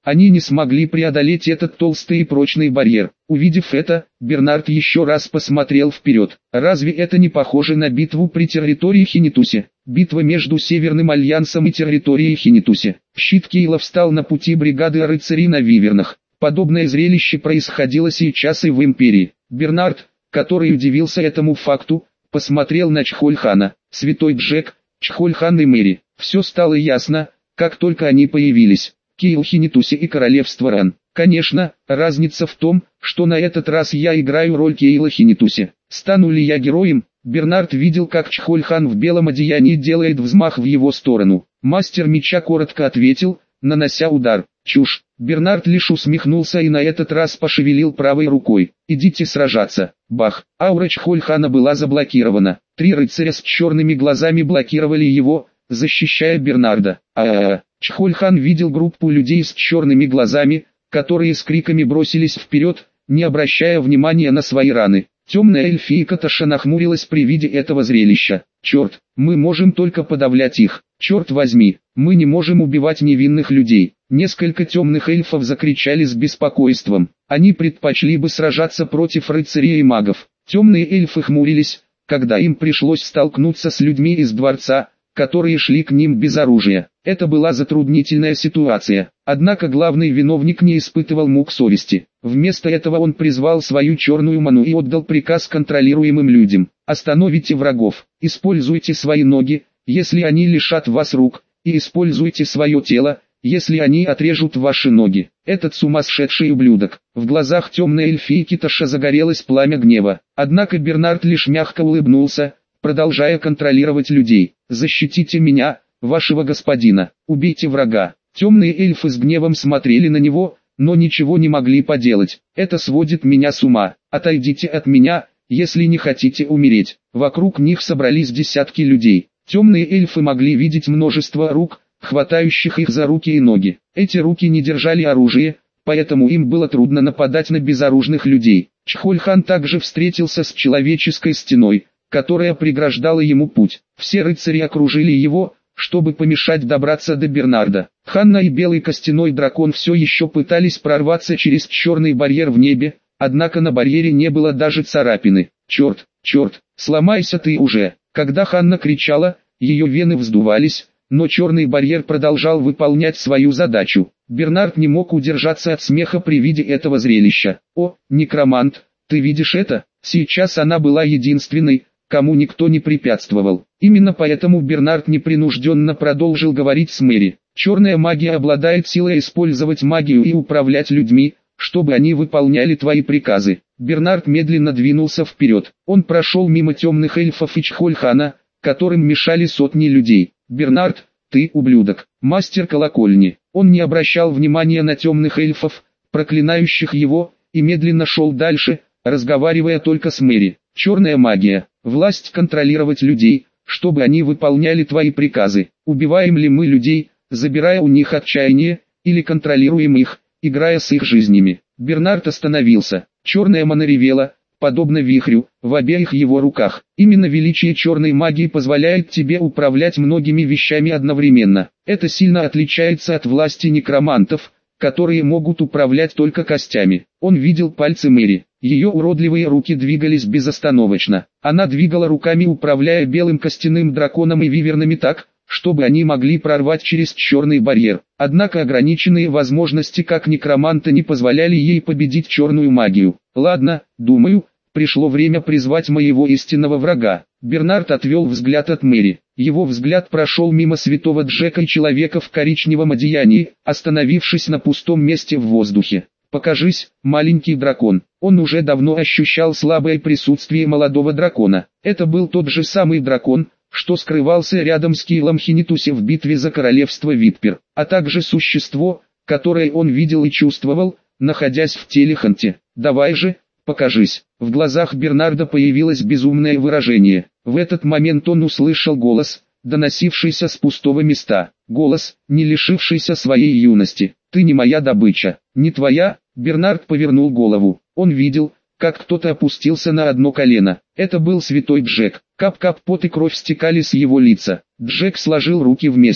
Они не смогли преодолеть этот толстый и прочный барьер. Увидев это, Бернард еще раз посмотрел вперед. Разве это не похоже на битву при территории Хинитусе? Битва между Северным Альянсом и территорией Хинитусе. Щит Кейла встал на пути бригады рыцарей на Вивернах. Подобное зрелище происходило сейчас и в Империи. Бернард, который удивился этому факту, посмотрел на Чхольхана. Святой Джек, Чхольхан и Мэри. Все стало ясно, как только они появились. Кейл Хинитусе и Королевство Ран. Конечно, разница в том, что на этот раз я играю роль Кейла Хинитусе. Стану ли я героем? Бернард видел, как Чхольхан в белом одеянии делает взмах в его сторону. Мастер меча коротко ответил, нанося удар. Чушь. Бернард лишь усмехнулся и на этот раз пошевелил правой рукой. Идите сражаться. Бах. Аура Чхольхана была заблокирована. Три рыцаря с черными глазами блокировали его, защищая Бернарда. А-а-а. Чхольхан видел группу людей с черными глазами, которые с криками бросились вперед, не обращая внимания на свои раны. Темная эльфийка Таша нахмурилась при виде этого зрелища. Черт, мы можем только подавлять их. Черт возьми, мы не можем убивать невинных людей. Несколько темных эльфов закричали с беспокойством. Они предпочли бы сражаться против рыцарей и магов. Темные эльфы хмурились, когда им пришлось столкнуться с людьми из дворца, которые шли к ним без оружия. Это была затруднительная ситуация. Однако главный виновник не испытывал мук совести. Вместо этого он призвал свою черную ману и отдал приказ контролируемым людям. Остановите врагов, используйте свои ноги, если они лишат вас рук, и используйте свое тело, если они отрежут ваши ноги. Этот сумасшедший ублюдок. В глазах темной эльфийки Таша загорелось пламя гнева. Однако Бернард лишь мягко улыбнулся, продолжая контролировать людей. «Защитите меня, вашего господина, убейте врага». Темные эльфы с гневом смотрели на него, но ничего не могли поделать. «Это сводит меня с ума. Отойдите от меня, если не хотите умереть». Вокруг них собрались десятки людей. Темные эльфы могли видеть множество рук, хватающих их за руки и ноги. Эти руки не держали оружие, поэтому им было трудно нападать на безоружных людей. Чхольхан также встретился с человеческой стеной, которая преграждала ему путь. Все рыцари окружили его, чтобы помешать добраться до Бернарда. Ханна и белый костяной дракон все еще пытались прорваться через черный барьер в небе, однако на барьере не было даже царапины. «Черт, черт, сломайся ты уже!» Когда Ханна кричала, ее вены вздувались, но черный барьер продолжал выполнять свою задачу. Бернард не мог удержаться от смеха при виде этого зрелища. «О, некромант, ты видишь это?» Сейчас она была единственной, кому никто не препятствовал. Именно поэтому Бернард непринужденно продолжил говорить с Мэри. «Черная магия обладает силой использовать магию и управлять людьми, чтобы они выполняли твои приказы». Бернард медленно двинулся вперед. Он прошел мимо темных эльфов и Чхольхана, которым мешали сотни людей. «Бернард, ты ублюдок, мастер колокольни». Он не обращал внимания на темных эльфов, проклинающих его, и медленно шел дальше, разговаривая только с Мэри. «Черная магия, власть контролировать людей, чтобы они выполняли твои приказы. Убиваем ли мы людей, забирая у них отчаяние, или контролируем их, играя с их жизнями?» Бернард остановился. Черная мана ревела, подобно вихрю, в обеих его руках. Именно величие черной магии позволяет тебе управлять многими вещами одновременно. Это сильно отличается от власти некромантов, которые могут управлять только костями. Он видел пальцы Мэри. Ее уродливые руки двигались безостановочно. Она двигала руками, управляя белым костяным драконом и вивернами так, чтобы они могли прорвать через черный барьер. Однако ограниченные возможности как некроманта не позволяли ей победить черную магию. «Ладно, думаю, пришло время призвать моего истинного врага». Бернард отвел взгляд от Мэри. Его взгляд прошел мимо святого Джека и человека в коричневом одеянии, остановившись на пустом месте в воздухе. «Покажись, маленький дракон». Он уже давно ощущал слабое присутствие молодого дракона. Это был тот же самый дракон, что скрывался рядом с Кейлом Хинитусе в битве за королевство Витпер, а также существо, которое он видел и чувствовал, находясь в теле Ханти. «Давай же, покажись». В глазах Бернарда появилось безумное выражение. В этот момент он услышал голос, доносившийся с пустого места. Голос, не лишившийся своей юности. «Ты не моя добыча». «Не твоя?» Бернард повернул голову. Он видел, как кто-то опустился на одно колено. Это был святой Джек. Кап-кап пот и кровь стекали с его лица. Джек сложил руки вместе.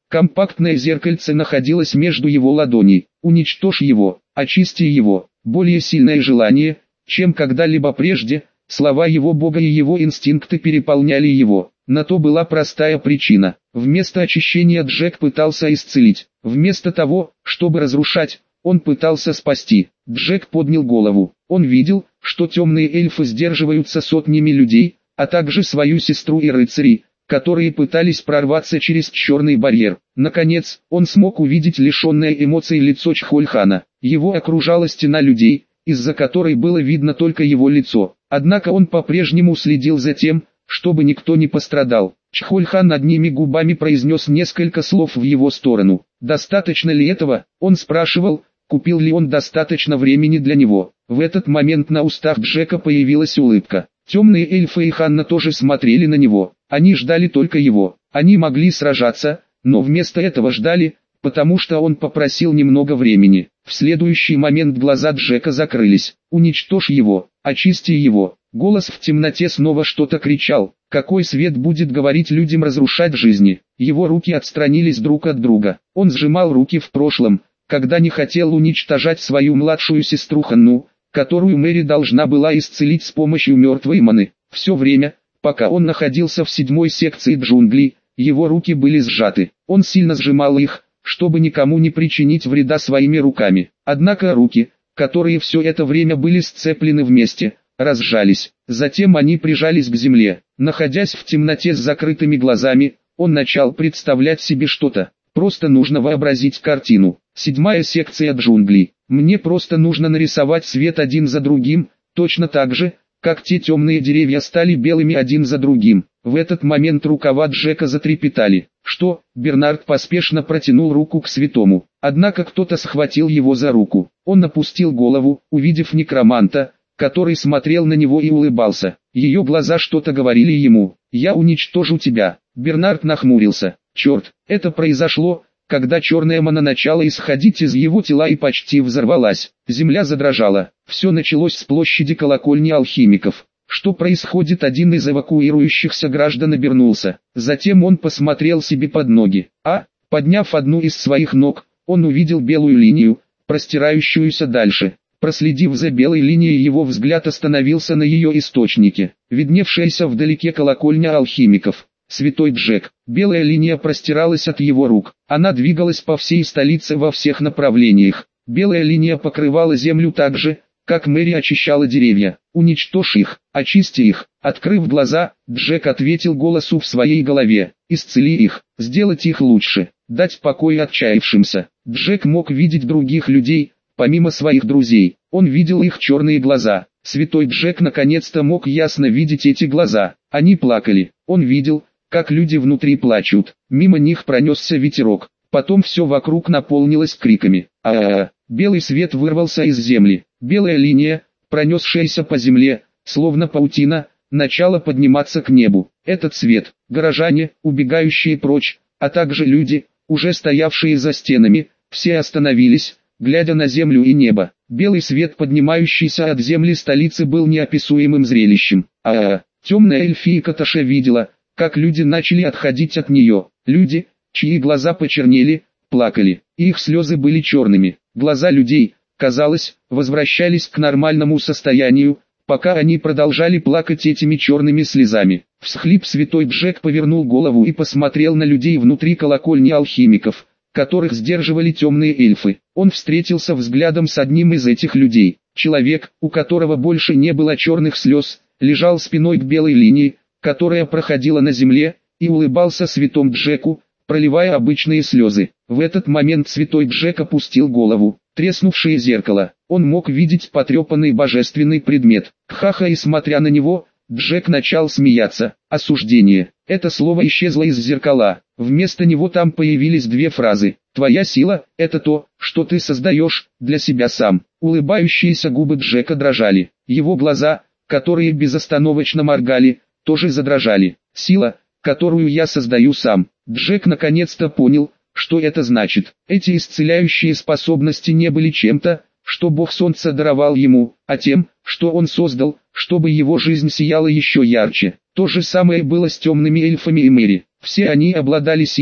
Компактное зеркальце находилось между его ладоней. «Уничтожь его, очисти его». Более сильное желание, чем когда-либо прежде, слова его бога и его инстинкты переполняли его. На то была простая причина. Вместо очищения Джек пытался исцелить. Вместо того, чтобы разрушать, он пытался спасти. Джек поднял голову. Он видел, что темные эльфы сдерживаются сотнями людей, а также свою сестру и рыцарей, которые пытались прорваться через черный барьер. Наконец, он смог увидеть лишенное эмоций лицо Чхольхана. Его окружала стена людей, из-за которой было видно только его лицо. Однако он по-прежнему следил за тем, чтобы никто не пострадал. Чхольхан одними губами произнес несколько слов в его сторону. Достаточно ли этого? Он спрашивал, купил ли он достаточно времени для него. В этот момент на устах Джека появилась улыбка. Темные эльфы и Ханна тоже смотрели на него. Они ждали только его. Они могли сражаться, но вместо этого ждали, потому что он попросил немного времени. В следующий момент глаза Джека закрылись. «Уничтожь его, очисти его». Голос в темноте снова что-то кричал. Какой свет будет говорить людям разрушать жизни? Его руки отстранились друг от друга. Он сжимал руки в прошлом, когда не хотел уничтожать свою младшую сестру Ханну, которую Мэри должна была исцелить с помощью мертвой маны. Все время, пока он находился в седьмой секции джунглей, его руки были сжаты. Он сильно сжимал их, чтобы никому не причинить вреда своими руками. Однако руки, которые все это время были сцеплены вместе, разжались. Затем они прижались к земле. Находясь в темноте с закрытыми глазами, он начал представлять себе что-то. Просто нужно вообразить картину. Седьмая секция джунглей. Мне просто нужно нарисовать свет один за другим, точно так же, как те темные деревья стали белыми один за другим. В этот момент рукава Джека затрепетали. Что? Бернард поспешно протянул руку к святому. Однако кто-то схватил его за руку. Он опустил голову, увидев некроманта, который смотрел на него и улыбался. Ее глаза что-то говорили ему. «Я уничтожу тебя». Бернард нахмурился. Черт, это произошло, когда черная мана начала исходить из его тела и почти взорвалась. Земля задрожала. Все началось с площади колокольни алхимиков. Что происходит? Один из эвакуирующихся граждан обернулся. Затем он посмотрел себе под ноги. А, подняв одну из своих ног, он увидел белую линию, простирающуюся дальше. Проследив за белой линией, его взгляд остановился на ее источнике. Видневшаяся вдалеке колокольня алхимиков. Святой Джек. Белая линия простиралась от его рук. Она двигалась по всей столице во всех направлениях. Белая линия покрывала землю так же, как Мэри очищала деревья. «Уничтожь их, очисти их». Открыв глаза, Джек ответил голосу в своей голове. «Исцели их, сделать их лучше, дать покой отчаявшимся». Джек мог видеть других людей, помимо своих друзей. Он видел их черные глаза. Святой Джек наконец-то мог ясно видеть эти глаза. Они плакали. Он видел, как люди внутри плачут. Мимо них пронесся ветерок. Потом все вокруг наполнилось криками. А-а-а! Белый свет вырвался из земли. Белая линия, пронесшаяся по земле, словно паутина, начала подниматься к небу. Этот свет, горожане, убегающие прочь, а также люди, уже стоявшие за стенами, все остановились, глядя на землю и небо. Белый свет, поднимающийся от земли столицы, был неописуемым зрелищем. А-а-а! Темная эльфийка Таша видела, как люди начали отходить от нее. Люди, чьи глаза почернели, плакали, и их слезы были черными. Глаза людей, казалось, возвращались к нормальному состоянию, пока они продолжали плакать этими черными слезами. Всхлип святой Джек повернул голову и посмотрел на людей внутри колокольни алхимиков, которых сдерживали темные эльфы. Он встретился взглядом с одним из этих людей. Человек, у которого больше не было черных слез, лежал спиной к белой линии, которая проходила на земле, и улыбался святому Джеку, проливая обычные слезы. В этот момент святой Джек опустил голову. Треснувшее зеркало. Он мог видеть потрепанный божественный предмет. Ха-ха, и смотря на него, Джек начал смеяться. Осуждение. Это слово исчезло из зеркала. Вместо него там появились две фразы. Твоя сила – это то, что ты создаешь для себя сам. Улыбающиеся губы Джека дрожали. Его глаза, которые безостановочно моргали, тоже задрожали. Сила, которую я создаю сам. Джек наконец-то понял, что это значит. Эти исцеляющие способности не были чем-то, что Бог Солнца даровал ему, а тем, что он создал, чтобы его жизнь сияла еще ярче. То же самое было с темными эльфами и Мэри. Все они обладали силой,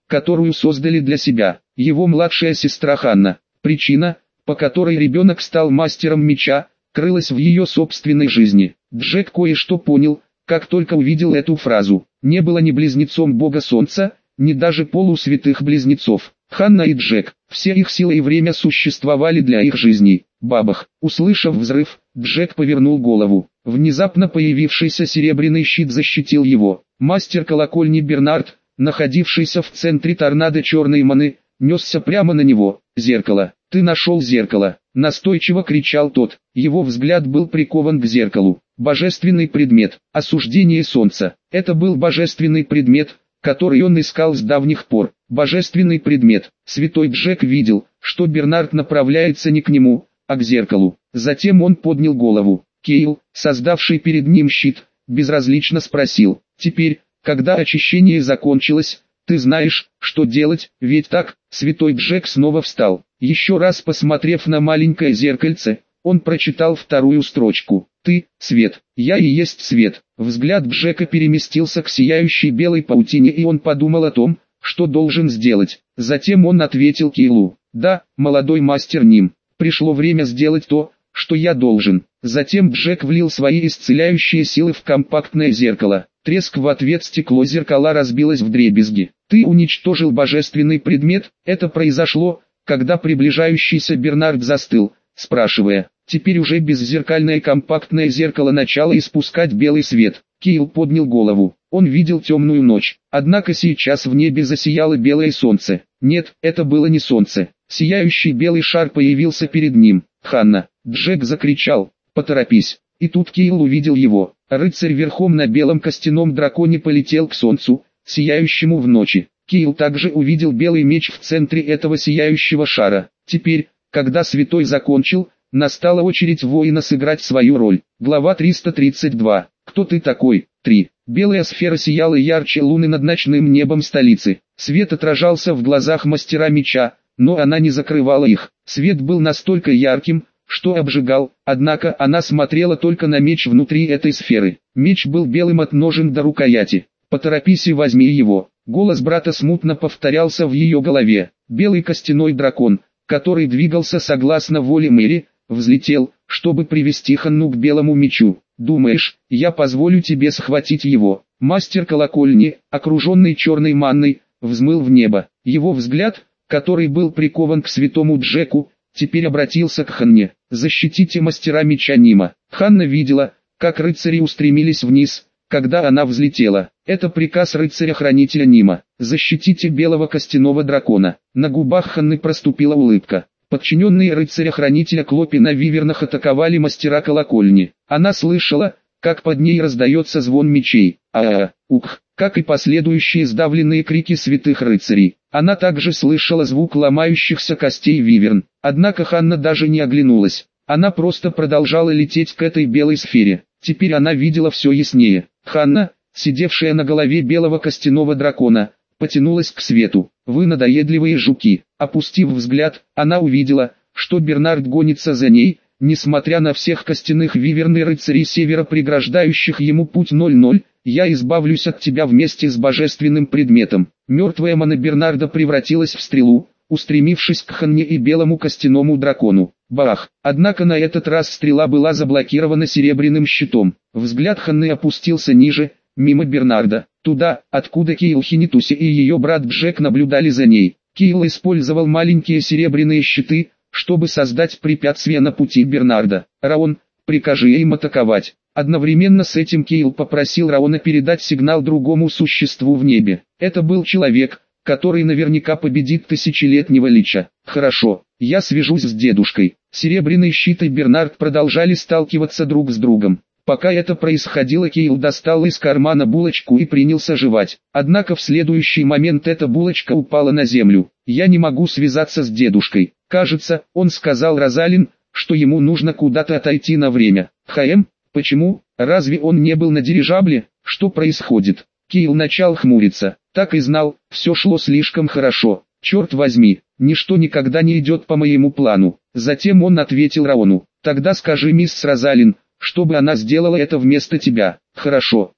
которую создали для себя. Его младшая сестра Ханна. Причина, по которой ребенок стал мастером меча, крылась в ее собственной жизни. Джек кое-что понял, как только увидел эту фразу. Не было ни близнецом бога солнца, ни даже полусвятых близнецов. Ханна и Джек, все их сила и время существовали для их жизней. Бабах! Услышав взрыв, Джек повернул голову. Внезапно появившийся серебряный щит защитил его. Мастер колокольни Бернард, находившийся в центре торнадо черной маны, несся прямо на него. «Зеркало! Ты нашел зеркало!» — настойчиво кричал тот. Его взгляд был прикован к зеркалу. Божественный предмет, осуждение солнца. Это был божественный предмет, который он искал с давних пор. Божественный предмет. Святой Джек видел, что Бернард направляется не к нему, а к зеркалу. Затем он поднял голову. Кейл, создавший перед ним щит, безразлично спросил: «Теперь, когда очищение закончилось, ты знаешь, что делать, ведь так?» Святой Джек снова встал. Еще раз посмотрев на маленькое зеркальце, он прочитал вторую строчку. «Ты — свет, я и есть свет». Взгляд Джека переместился к сияющей белой паутине, и он подумал о том, что должен сделать. Затем он ответил Кейлу: «Да, молодой мастер Ним, пришло время сделать то, что я должен». Затем Джек влил свои исцеляющие силы в компактное зеркало. Треск, в ответ стекло зеркала разбилось вдребезги. «Ты уничтожил божественный предмет». Это произошло, когда приближающийся Бернард застыл, спрашивая. Теперь уже беззеркальное компактное зеркало начало испускать белый свет. Кейл поднял голову. Он видел темную ночь. Однако сейчас в небе засияло белое солнце. Нет, это было не солнце. Сияющий белый шар появился перед ним. «Ханна!» Джек закричал. «Поторопись!» И тут Кейл увидел его. Рыцарь верхом на белом костяном драконе полетел к солнцу, сияющему в ночи. Кейл также увидел белый меч в центре этого сияющего шара. Теперь, когда святой закончил, настала очередь воина сыграть свою роль. Глава триста тридцать два. «Кто ты такой?» три. Белая сфера сияла ярче луны над ночным небом столицы. Свет отражался в глазах мастера меча, но она не закрывала их. Свет был настолько ярким, что обжигал, однако она смотрела только на меч внутри этой сферы. Меч был белым от ножен до рукояти. «Поторопись и возьми его». Голос брата смутно повторялся в ее голове. Белый костяной дракон, который двигался согласно воле Мэри, взлетел, чтобы привести Ханну к белому мечу. «Думаешь, я позволю тебе схватить его?» Мастер колокольни, окруженный черной манной, взмыл в небо. Его взгляд, который был прикован к святому Джеку, теперь обратился к Ханне. «Защитите мастера меча Нима». Ханна видела, как рыцари устремились вниз, когда она взлетела. Это приказ рыцаря-хранителя Нима. «Защитите белого костяного дракона». На губах Ханны проступила улыбка. Подчиненные рыцаря-хранителя Клопи на вивернах атаковали мастера колокольни. Она слышала, как под ней раздается звон мечей. А-а-а, ух, как и последующие сдавленные крики святых рыцарей. Она также слышала звук ломающихся костей виверн. Однако Ханна даже не оглянулась. Она просто продолжала лететь к этой белой сфере. Теперь она видела все яснее. Ханна, сидевшая на голове белого костяного дракона, потянулась к свету. «Вы надоедливые жуки». Опустив взгляд, она увидела, что Бернард гонится за ней, несмотря на всех костяных виверн и рыцарей севера, преграждающих ему путь. ноль-ноль. «Я избавлюсь от тебя вместе с божественным предметом». Мертвая мана Бернарда превратилась в стрелу, устремившись к Ханне и белому костяному дракону. Бах! Однако на этот раз стрела была заблокирована серебряным щитом. Взгляд Ханны опустился ниже, мимо Бернарда, туда, откуда Кейл Хинитуси и ее брат Джек наблюдали за ней. Кейл использовал маленькие серебряные щиты, чтобы создать препятствие на пути Бернарда. «Раон, прикажи им атаковать». Одновременно с этим Кейл попросил Раона передать сигнал другому существу в небе. Это был человек, который наверняка победит тысячелетнего лича. «Хорошо, я свяжусь с дедушкой». Серебряный щит и Бернард продолжали сталкиваться друг с другом. Пока это происходило, Кейл достал из кармана булочку и принялся жевать. Однако в следующий момент эта булочка упала на землю. «Я не могу связаться с дедушкой. Кажется, он сказал Розалин, что ему нужно куда-то отойти на время». «Хм, почему? Разве он не был на дирижабле? Что происходит?» Кейл начал хмуриться. Так и знал, все шло слишком хорошо. «Черт возьми, ничто никогда не идет по моему плану». Затем он ответил Раону: «Тогда скажи мисс Розалин, чтобы она сделала это вместо тебя». «Хорошо,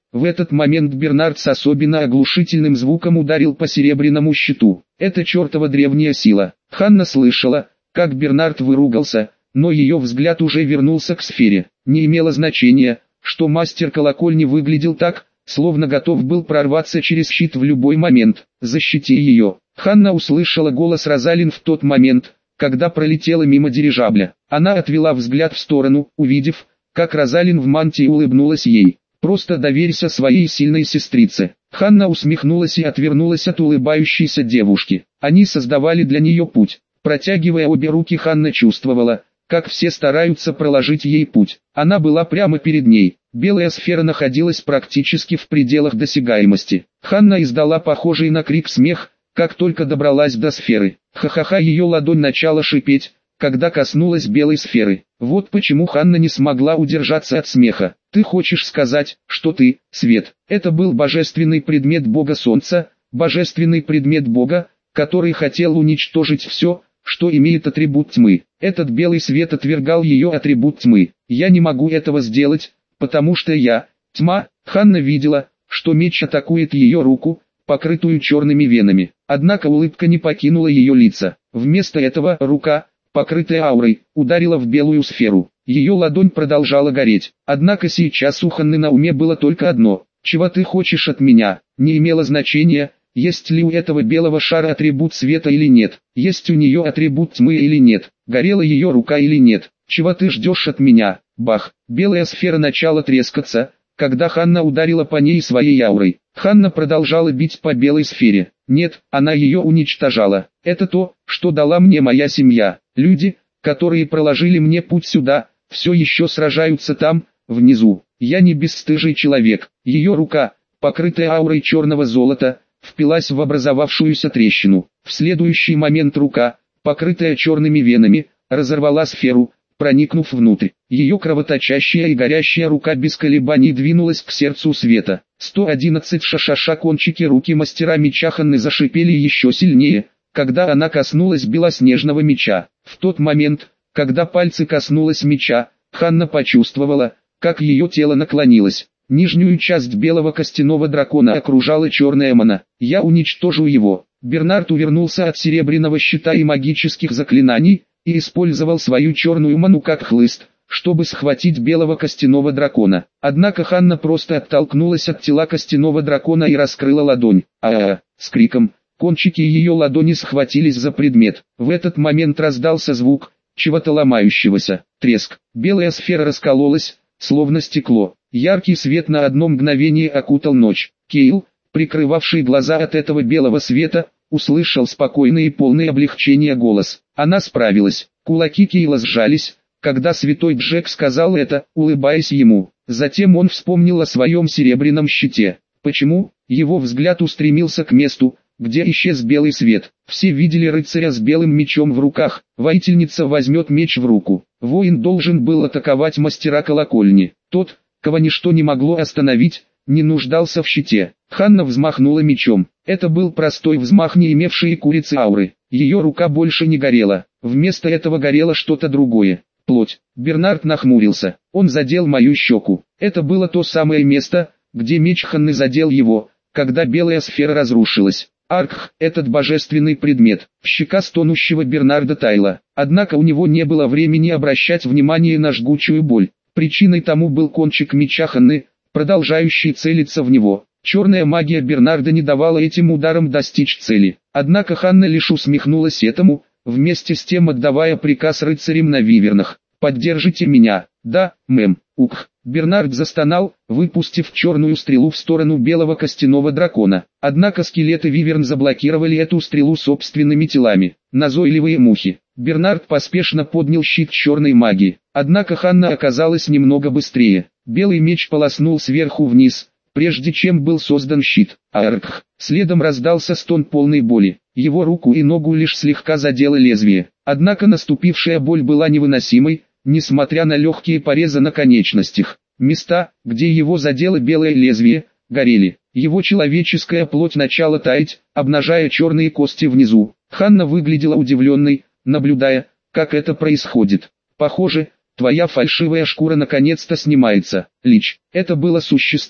В этот момент Бернард с особенно оглушительным звуком ударил по серебряному щиту. Это чертова древняя сила. Ханна слышала, как Бернард выругался, но ее взгляд уже вернулся к сфере. Не имело значения, что мастер колокольни выглядел так, словно готов был прорваться через щит в любой момент. «Защити ее!» Ханна услышала голос Розалин в тот момент, когда пролетела мимо дирижабля. Она отвела взгляд в сторону, увидев, как Розалин в мантии улыбнулась ей. «Просто доверься своей сильной сестрице». Ханна усмехнулась и отвернулась от улыбающейся девушки. Они создавали для нее путь. Протягивая обе руки, Ханна чувствовала, как все стараются проложить ей путь. Она была прямо перед ней. Белая сфера находилась практически в пределах досягаемости. Ханна издала похожий на крик смех, как только добралась до сферы. Ха-ха-ха, ее ладонь начала шипеть, когда коснулась белой сферы. Вот почему Ханна не смогла удержаться от смеха. «Ты хочешь сказать, что ты, свет?» Это был божественный предмет бога солнца, божественный предмет бога, который хотел уничтожить все, что имеет атрибут тьмы. Этот белый свет отвергал ее атрибут тьмы. «Я не могу этого сделать, потому что я, тьма». Ханна видела, что меч атакует ее руку, покрытую черными венами. Однако улыбка не покинула ее лица. Вместо этого рука, покрытая аурой, ударила в белую сферу. Ее ладонь продолжала гореть. Однако сейчас у Ханны на уме было только одно: «Чего ты хочешь от меня?» Не имело значения, есть ли у этого белого шара атрибут света или нет, есть у нее атрибут тьмы или нет, горела ее рука или нет. «Чего ты ждешь от меня?» Бах! Белая сфера начала трескаться, когда Ханна ударила по ней своей аурой. Ханна продолжала бить по белой сфере. Нет, она ее уничтожала. «Это то, что дала мне моя семья. Люди, которые проложили мне путь сюда, все еще сражаются там, внизу. Я не бесстыжий человек». Ее рука, покрытая аурой черного золота, впилась в образовавшуюся трещину. В следующий момент рука, покрытая черными венами, разорвала сферу, проникнув внутрь. Ее кровоточащая и горящая рука без колебаний двинулась к сердцу света. сто одиннадцать ша-ша-ша. Кончики руки мастера меча Ханны зашипели еще сильнее, когда она коснулась белоснежного меча. В тот момент, когда пальцы коснулась меча, Ханна почувствовала, как ее тело наклонилось. Нижнюю часть белого костяного дракона окружала черная мана. «Я уничтожу его». Бернард увернулся от серебряного щита и магических заклинаний, и использовал свою черную ману как хлыст, чтобы схватить белого костяного дракона. Однако Ханна просто оттолкнулась от тела костяного дракона и раскрыла ладонь. «А-а-а!» С криком, кончики ее ладони схватились за предмет. В этот момент раздался звук чего-то ломающегося. Треск. Белая сфера раскололась, словно стекло. Яркий свет на одно мгновение окутал ночь. Кейл, прикрывавший глаза от этого белого света, услышал спокойный и полный облегчения голос. Она справилась. Кулаки Кейла сжались, когда святой Джек сказал это, улыбаясь ему. Затем он вспомнил о своем серебряном щите. Почему? Его взгляд устремился к месту, где исчез белый свет. Все видели рыцаря с белым мечом в руках. Воительница возьмет меч в руку. Воин должен был атаковать мастера колокольни. Тот, кого ничто не могло остановить, не нуждался в щите. Ханна взмахнула мечом. Это был простой взмах, не имевший курицы ауры. Ее рука больше не горела. Вместо этого горело что-то другое. Плоть. Бернард нахмурился. Он задел мою щеку. Это было то самое место, где меч Ханны задел его, когда белая сфера разрушилась. Аркх, этот божественный предмет. Щека стонущего Бернарда таяла. Однако у него не было времени обращать внимание на жгучую боль. Причиной тому был кончик меча Ханны, продолжающий целиться в него. Черная магия Бернарда не давала этим ударам достичь цели. Однако Ханна лишь усмехнулась этому, вместе с тем отдавая приказ рыцарям на вивернах. «Поддержите меня». «Да, мэм». Ух. Бернард застонал, выпустив черную стрелу в сторону белого костяного дракона. Однако скелеты виверн заблокировали эту стрелу собственными телами. Назойливые мухи. Бернард поспешно поднял щит черной магии. Однако Ханна оказалась немного быстрее. Белый меч полоснул сверху вниз, прежде чем был создан щит. Аркх. Следом раздался стон полной боли. Его руку и ногу лишь слегка задело лезвие. Однако наступившая боль была невыносимой, несмотря на легкие порезы на конечностях. Места, где его задело белое лезвие, горели. Его человеческая плоть начала таять, обнажая черные кости внизу. Ханна выглядела удивленной, наблюдая, как это происходит. «Похоже, твоя фальшивая шкура наконец-то снимается, Лич». Это было существо,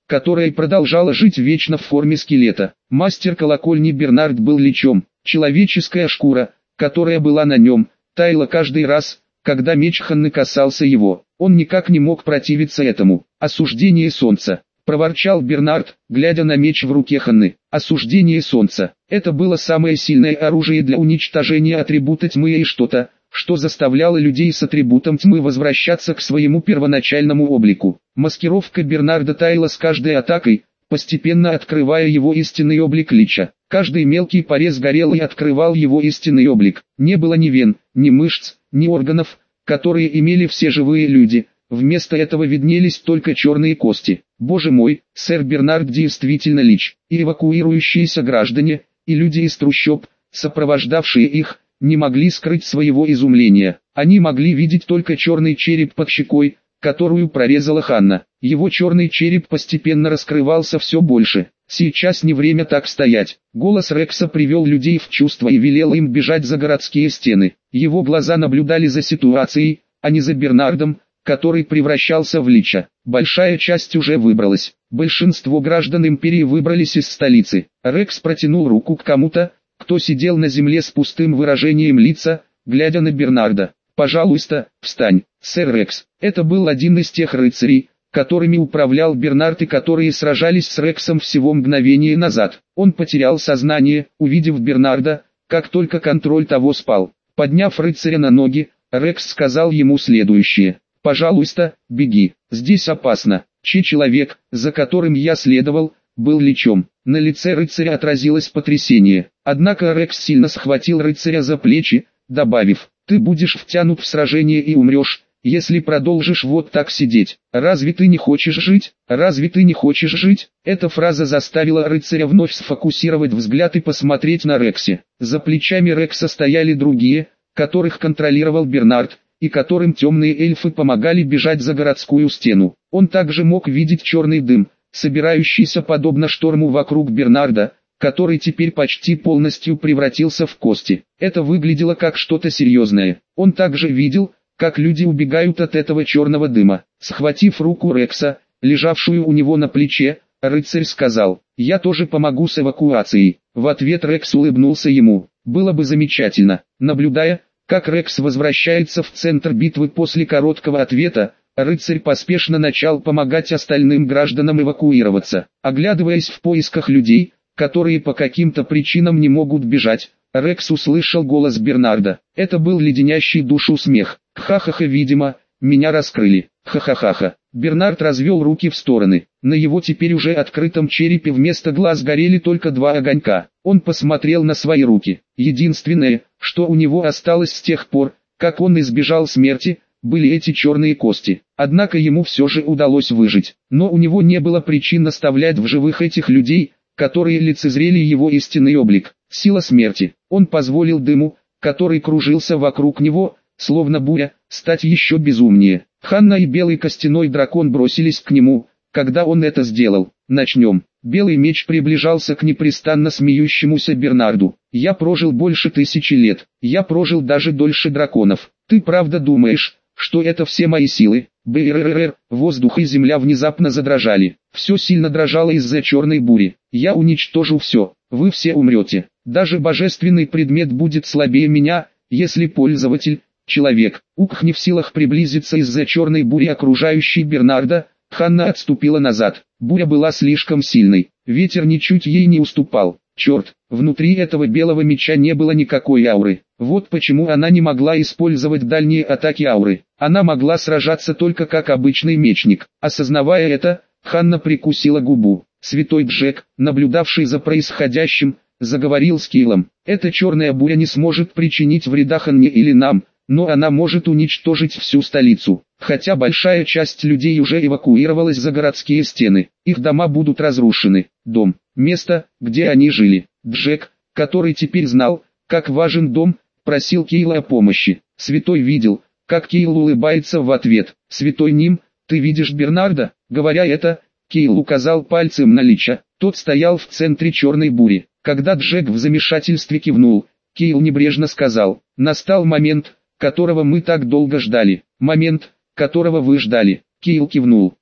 которая продолжала жить вечно в форме скелета. Мастер колокольни Бернард был личом. Человеческая шкура, которая была на нем, таяла каждый раз, когда меч Ханны касался его. Он никак не мог противиться этому. «Осуждение солнца», — проворчал Бернард, глядя на меч в руке Ханны. «Осуждение солнца». Это было самое сильное оружие для уничтожения атрибута тьмы и что-то, что заставляло людей с атрибутом тьмы возвращаться к своему первоначальному облику. Маскировка Бернарда таяла с каждой атакой, постепенно открывая его истинный облик лича. Каждый мелкий порез горел и открывал его истинный облик. Не было ни вен, ни мышц, ни органов, которые имели все живые люди. Вместо этого виднелись только черные кости. Боже мой, сэр Бернард действительно лич. И эвакуирующиеся граждане, и люди из трущоб, сопровождавшие их, не могли скрыть своего изумления. Они могли видеть только черный череп под щекой, которую прорезала Ханна. Его черный череп постепенно раскрывался все больше. Сейчас не время так стоять. Голос Рекса привел людей в чувство и велел им бежать за городские стены. Его глаза наблюдали за ситуацией, а не за Бернардом, который превращался в лича. Большая часть уже выбралась. Большинство граждан империи выбрались из столицы. Рекс протянул руку к кому-то, кто сидел на земле с пустым выражением лица, глядя на Бернарда. «Пожалуйста, встань, сэр Рекс». Это был один из тех рыцарей, которыми управлял Бернард и которые сражались с Рексом всего мгновение назад. Он потерял сознание, увидев Бернарда, как только контроль того спал. Подняв рыцаря на ноги, Рекс сказал ему следующее. «Пожалуйста, беги, здесь опасно». Чей человек, за которым я следовал, был личом. На лице рыцаря отразилось потрясение. Однако Рекс сильно схватил рыцаря за плечи, добавив, «Ты будешь втянут в сражение и умрешь, если продолжишь вот так сидеть. Разве ты не хочешь жить? Разве ты не хочешь жить?» Эта фраза заставила рыцаря вновь сфокусировать взгляд и посмотреть на Рексе. За плечами Рекса стояли другие, которых контролировал Бернард, и которым темные эльфы помогали бежать за городскую стену. Он также мог видеть черный дым, собирающийся подобно шторму вокруг Бернарда, который теперь почти полностью превратился в кости. Это выглядело как что-то серьезное. Он также видел, как люди убегают от этого черного дыма. Схватив руку Рекса, лежавшую у него на плече, рыцарь сказал, «Я тоже помогу с эвакуацией». В ответ Рекс улыбнулся ему. Было бы замечательно. Наблюдая, как Рекс возвращается в центр битвы после короткого ответа, рыцарь поспешно начал помогать остальным гражданам эвакуироваться. Оглядываясь в поисках людей, которые по каким-то причинам не могут бежать, Рекс услышал голос Бернарда. Это был леденящий душу смех. «Ха-ха-ха, видимо, меня раскрыли. Ха-ха-ха-ха». Бернард развел руки в стороны. На его теперь уже открытом черепе вместо глаз горели только два огонька. Он посмотрел на свои руки. Единственное, что у него осталось с тех пор, как он избежал смерти, были эти черные кости. Однако ему все же удалось выжить. Но у него не было причин оставлять в живых этих людей, которые лицезрели его истинный облик. Сила смерти. Он позволил дыму, который кружился вокруг него, словно буря, стать еще безумнее. Ханна и белый костяной дракон бросились к нему, когда он это сделал. «Начнем». Белый меч приближался к непрестанно смеющемуся Бернарду. «Я прожил больше тысячи лет. Я прожил даже дольше драконов. Ты правда думаешь, что это все мои силы?» Бррррр, воздух и земля внезапно задрожали. Все сильно дрожало из-за черной бури. «Я уничтожу все. Вы все умрете. Даже божественный предмет будет слабее меня, если пользователь, человек, ух не в силах приблизиться из-за черной бури окружающей Бернарда». Ханна отступила назад. Буря была слишком сильной. Ветер ничуть ей не уступал. Черт, внутри этого белого меча не было никакой ауры. Вот почему она не могла использовать дальние атаки ауры. Она могла сражаться только как обычный мечник. Осознавая это, Ханна прикусила губу. Святой Джек, наблюдавший за происходящим, заговорил с Килом. «Эта черная буря не сможет причинить вреда Ханне или нам, но она может уничтожить всю столицу. Хотя большая часть людей уже эвакуировалась за городские стены, их дома будут разрушены. Дом, место, где они жили». Джек, который теперь знал, как важен дом, просил Кейла о помощи. Святой видел, как Кейл улыбается в ответ. «Святой Ним, ты видишь Бернарда?» Говоря это, Кейл указал пальцем на лича. Тот стоял в центре черной бури. Когда Джек в замешательстве кивнул, Кейл небрежно сказал, «Настал момент, которого мы так долго ждали. Момент, которого вы ждали». Кейл кивнул.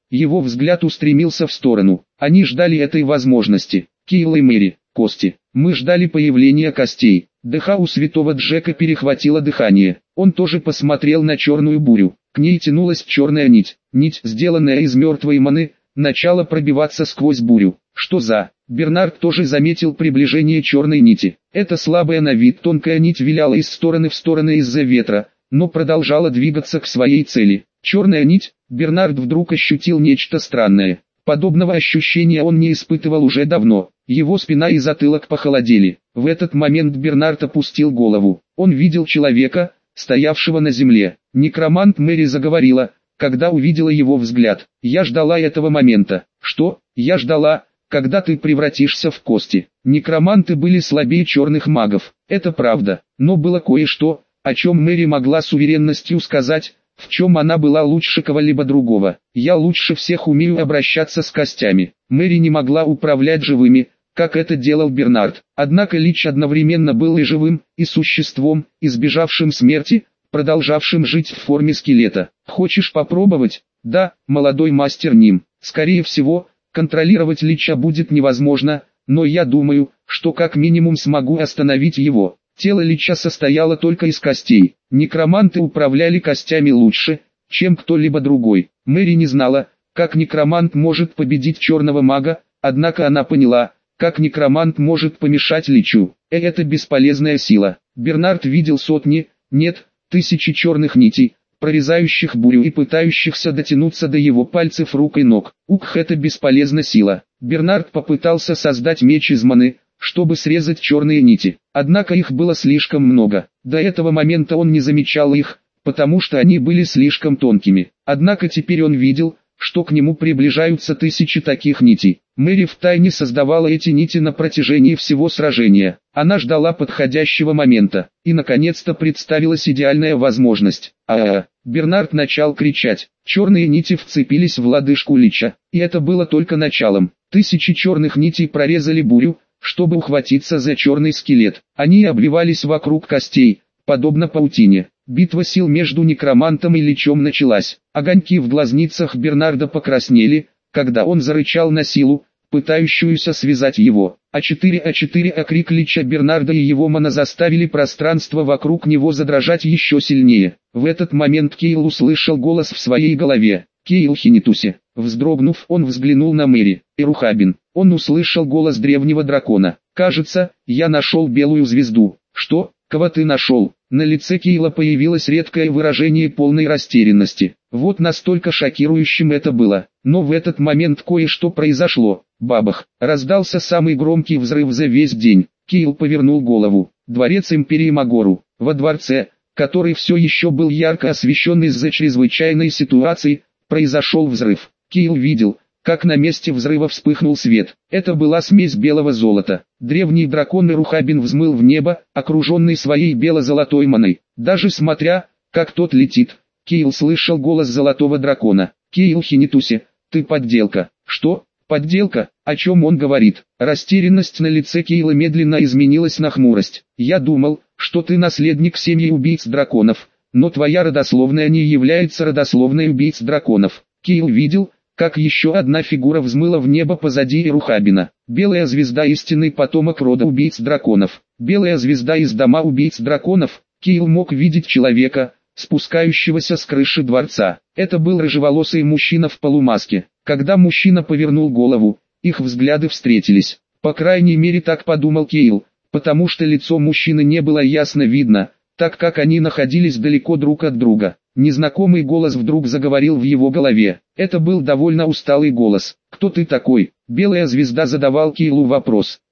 Его взгляд устремился в сторону. Они ждали этой возможности. Кейл и Мэри, кости. Мы ждали появления костей. Дыха у святого Джека перехватило дыхание. Он тоже посмотрел на черную бурю. К ней тянулась черная нить. Нить, сделанная из мертвой маны, начала пробиваться сквозь бурю. Что за... Бернард тоже заметил приближение черной нити. Эта слабая на вид тонкая нить виляла из стороны в стороны из-за ветра, но продолжала двигаться к своей цели. Черная нить, Бернард вдруг ощутил нечто странное. Подобного ощущения он не испытывал уже давно. Его спина и затылок похолодели. В этот момент Бернард опустил голову. Он видел человека, стоявшего на земле. Некромант Мэри заговорила, когда увидела его взгляд. «Я ждала этого момента». «Что? Я ждала, когда ты превратишься в кости». Некроманты были слабее черных магов. Это правда. Но было кое-что, о чем Мэри могла с уверенностью сказать, в чем она была лучше кого-либо другого. «Я лучше всех умею обращаться с костями». Мэри не могла управлять живыми, как это делал Бернард. Однако Лич одновременно был и живым, и существом, избежавшим смерти, продолжавшим жить в форме скелета. «Хочешь попробовать?» «Да, молодой мастер Ним. Скорее всего, контролировать Лича будет невозможно, но я думаю, что как минимум смогу остановить его». Тело Лича состояло только из костей. Некроманты управляли костями лучше, чем кто-либо другой. Мэри не знала, как некромант может победить черного мага, однако она поняла, как некромант может помешать Личу. Э, это бесполезная сила. Бернард видел сотни, нет, тысячи черных нитей, прорезающих бурю и пытающихся дотянуться до его пальцев рук и ног. Ух, это бесполезна сила. Бернард попытался создать меч из маны, чтобы срезать черные нити. Однако их было слишком много. До этого момента он не замечал их, потому что они были слишком тонкими. Однако теперь он видел, что к нему приближаются тысячи таких нитей. Мэри втайне создавала эти нити на протяжении всего сражения. Она ждала подходящего момента. И наконец-то представилась идеальная возможность. А-а-а! Бернард начал кричать. Черные нити вцепились в лодыжку Лича. И это было только началом. Тысячи черных нитей прорезали бурю, чтобы ухватиться за черный скелет. Они обвивались вокруг костей, подобно паутине. Битва сил между некромантом и Личом началась. Огоньки в глазницах Бернарда покраснели, когда он зарычал на силу, пытающуюся связать его. А четыре А четыре А крик Лича Бернарда и его мана заставили пространство вокруг него задрожать еще сильнее. В этот момент Кейл услышал голос в своей голове. «Кейл Хинитусе». Вздрогнув, он взглянул на Мэри. «Эрухабин». Он услышал голос древнего дракона. «Кажется, я нашел белую звезду». «Что? Кого ты нашел?» На лице Кейла появилось редкое выражение полной растерянности. Вот настолько шокирующим это было. Но в этот момент кое-что произошло. Бабах! Раздался самый громкий взрыв за весь день. Кейл повернул голову. Дворец Империи Магору. Во дворце, который все еще был ярко освещен из-за чрезвычайной ситуации, произошел взрыв. Кейл видел, как на месте взрыва вспыхнул свет. Это была смесь белого золота. Древний дракон Эрухабин взмыл в небо, окруженный своей бело-золотой маной. Даже смотря, как тот летит, Кейл слышал голос золотого дракона. «Кейл Хинитусе, ты подделка». «Что? Подделка? О чем он говорит?» Растерянность на лице Кейла медленно изменилась на хмурость. «Я думал, что ты наследник семьи убийц драконов, но твоя родословная не является родословной убийц драконов». Кейл видел, как еще одна фигура взмыла в небо позади Эрухабина. Белая звезда — истинный потомок рода убийц драконов. Белая звезда из дома убийц драконов. Кейл мог видеть человека, спускающегося с крыши дворца. Это был рыжеволосый мужчина в полумаске. Когда мужчина повернул голову, их взгляды встретились. По крайней мере так подумал Кейл, потому что лицо мужчины не было ясно видно, так как они находились далеко друг от друга. Незнакомый голос вдруг заговорил в его голове. Это был довольно усталый голос. «Кто ты такой?» Белая звезда задавал Кейлу вопрос.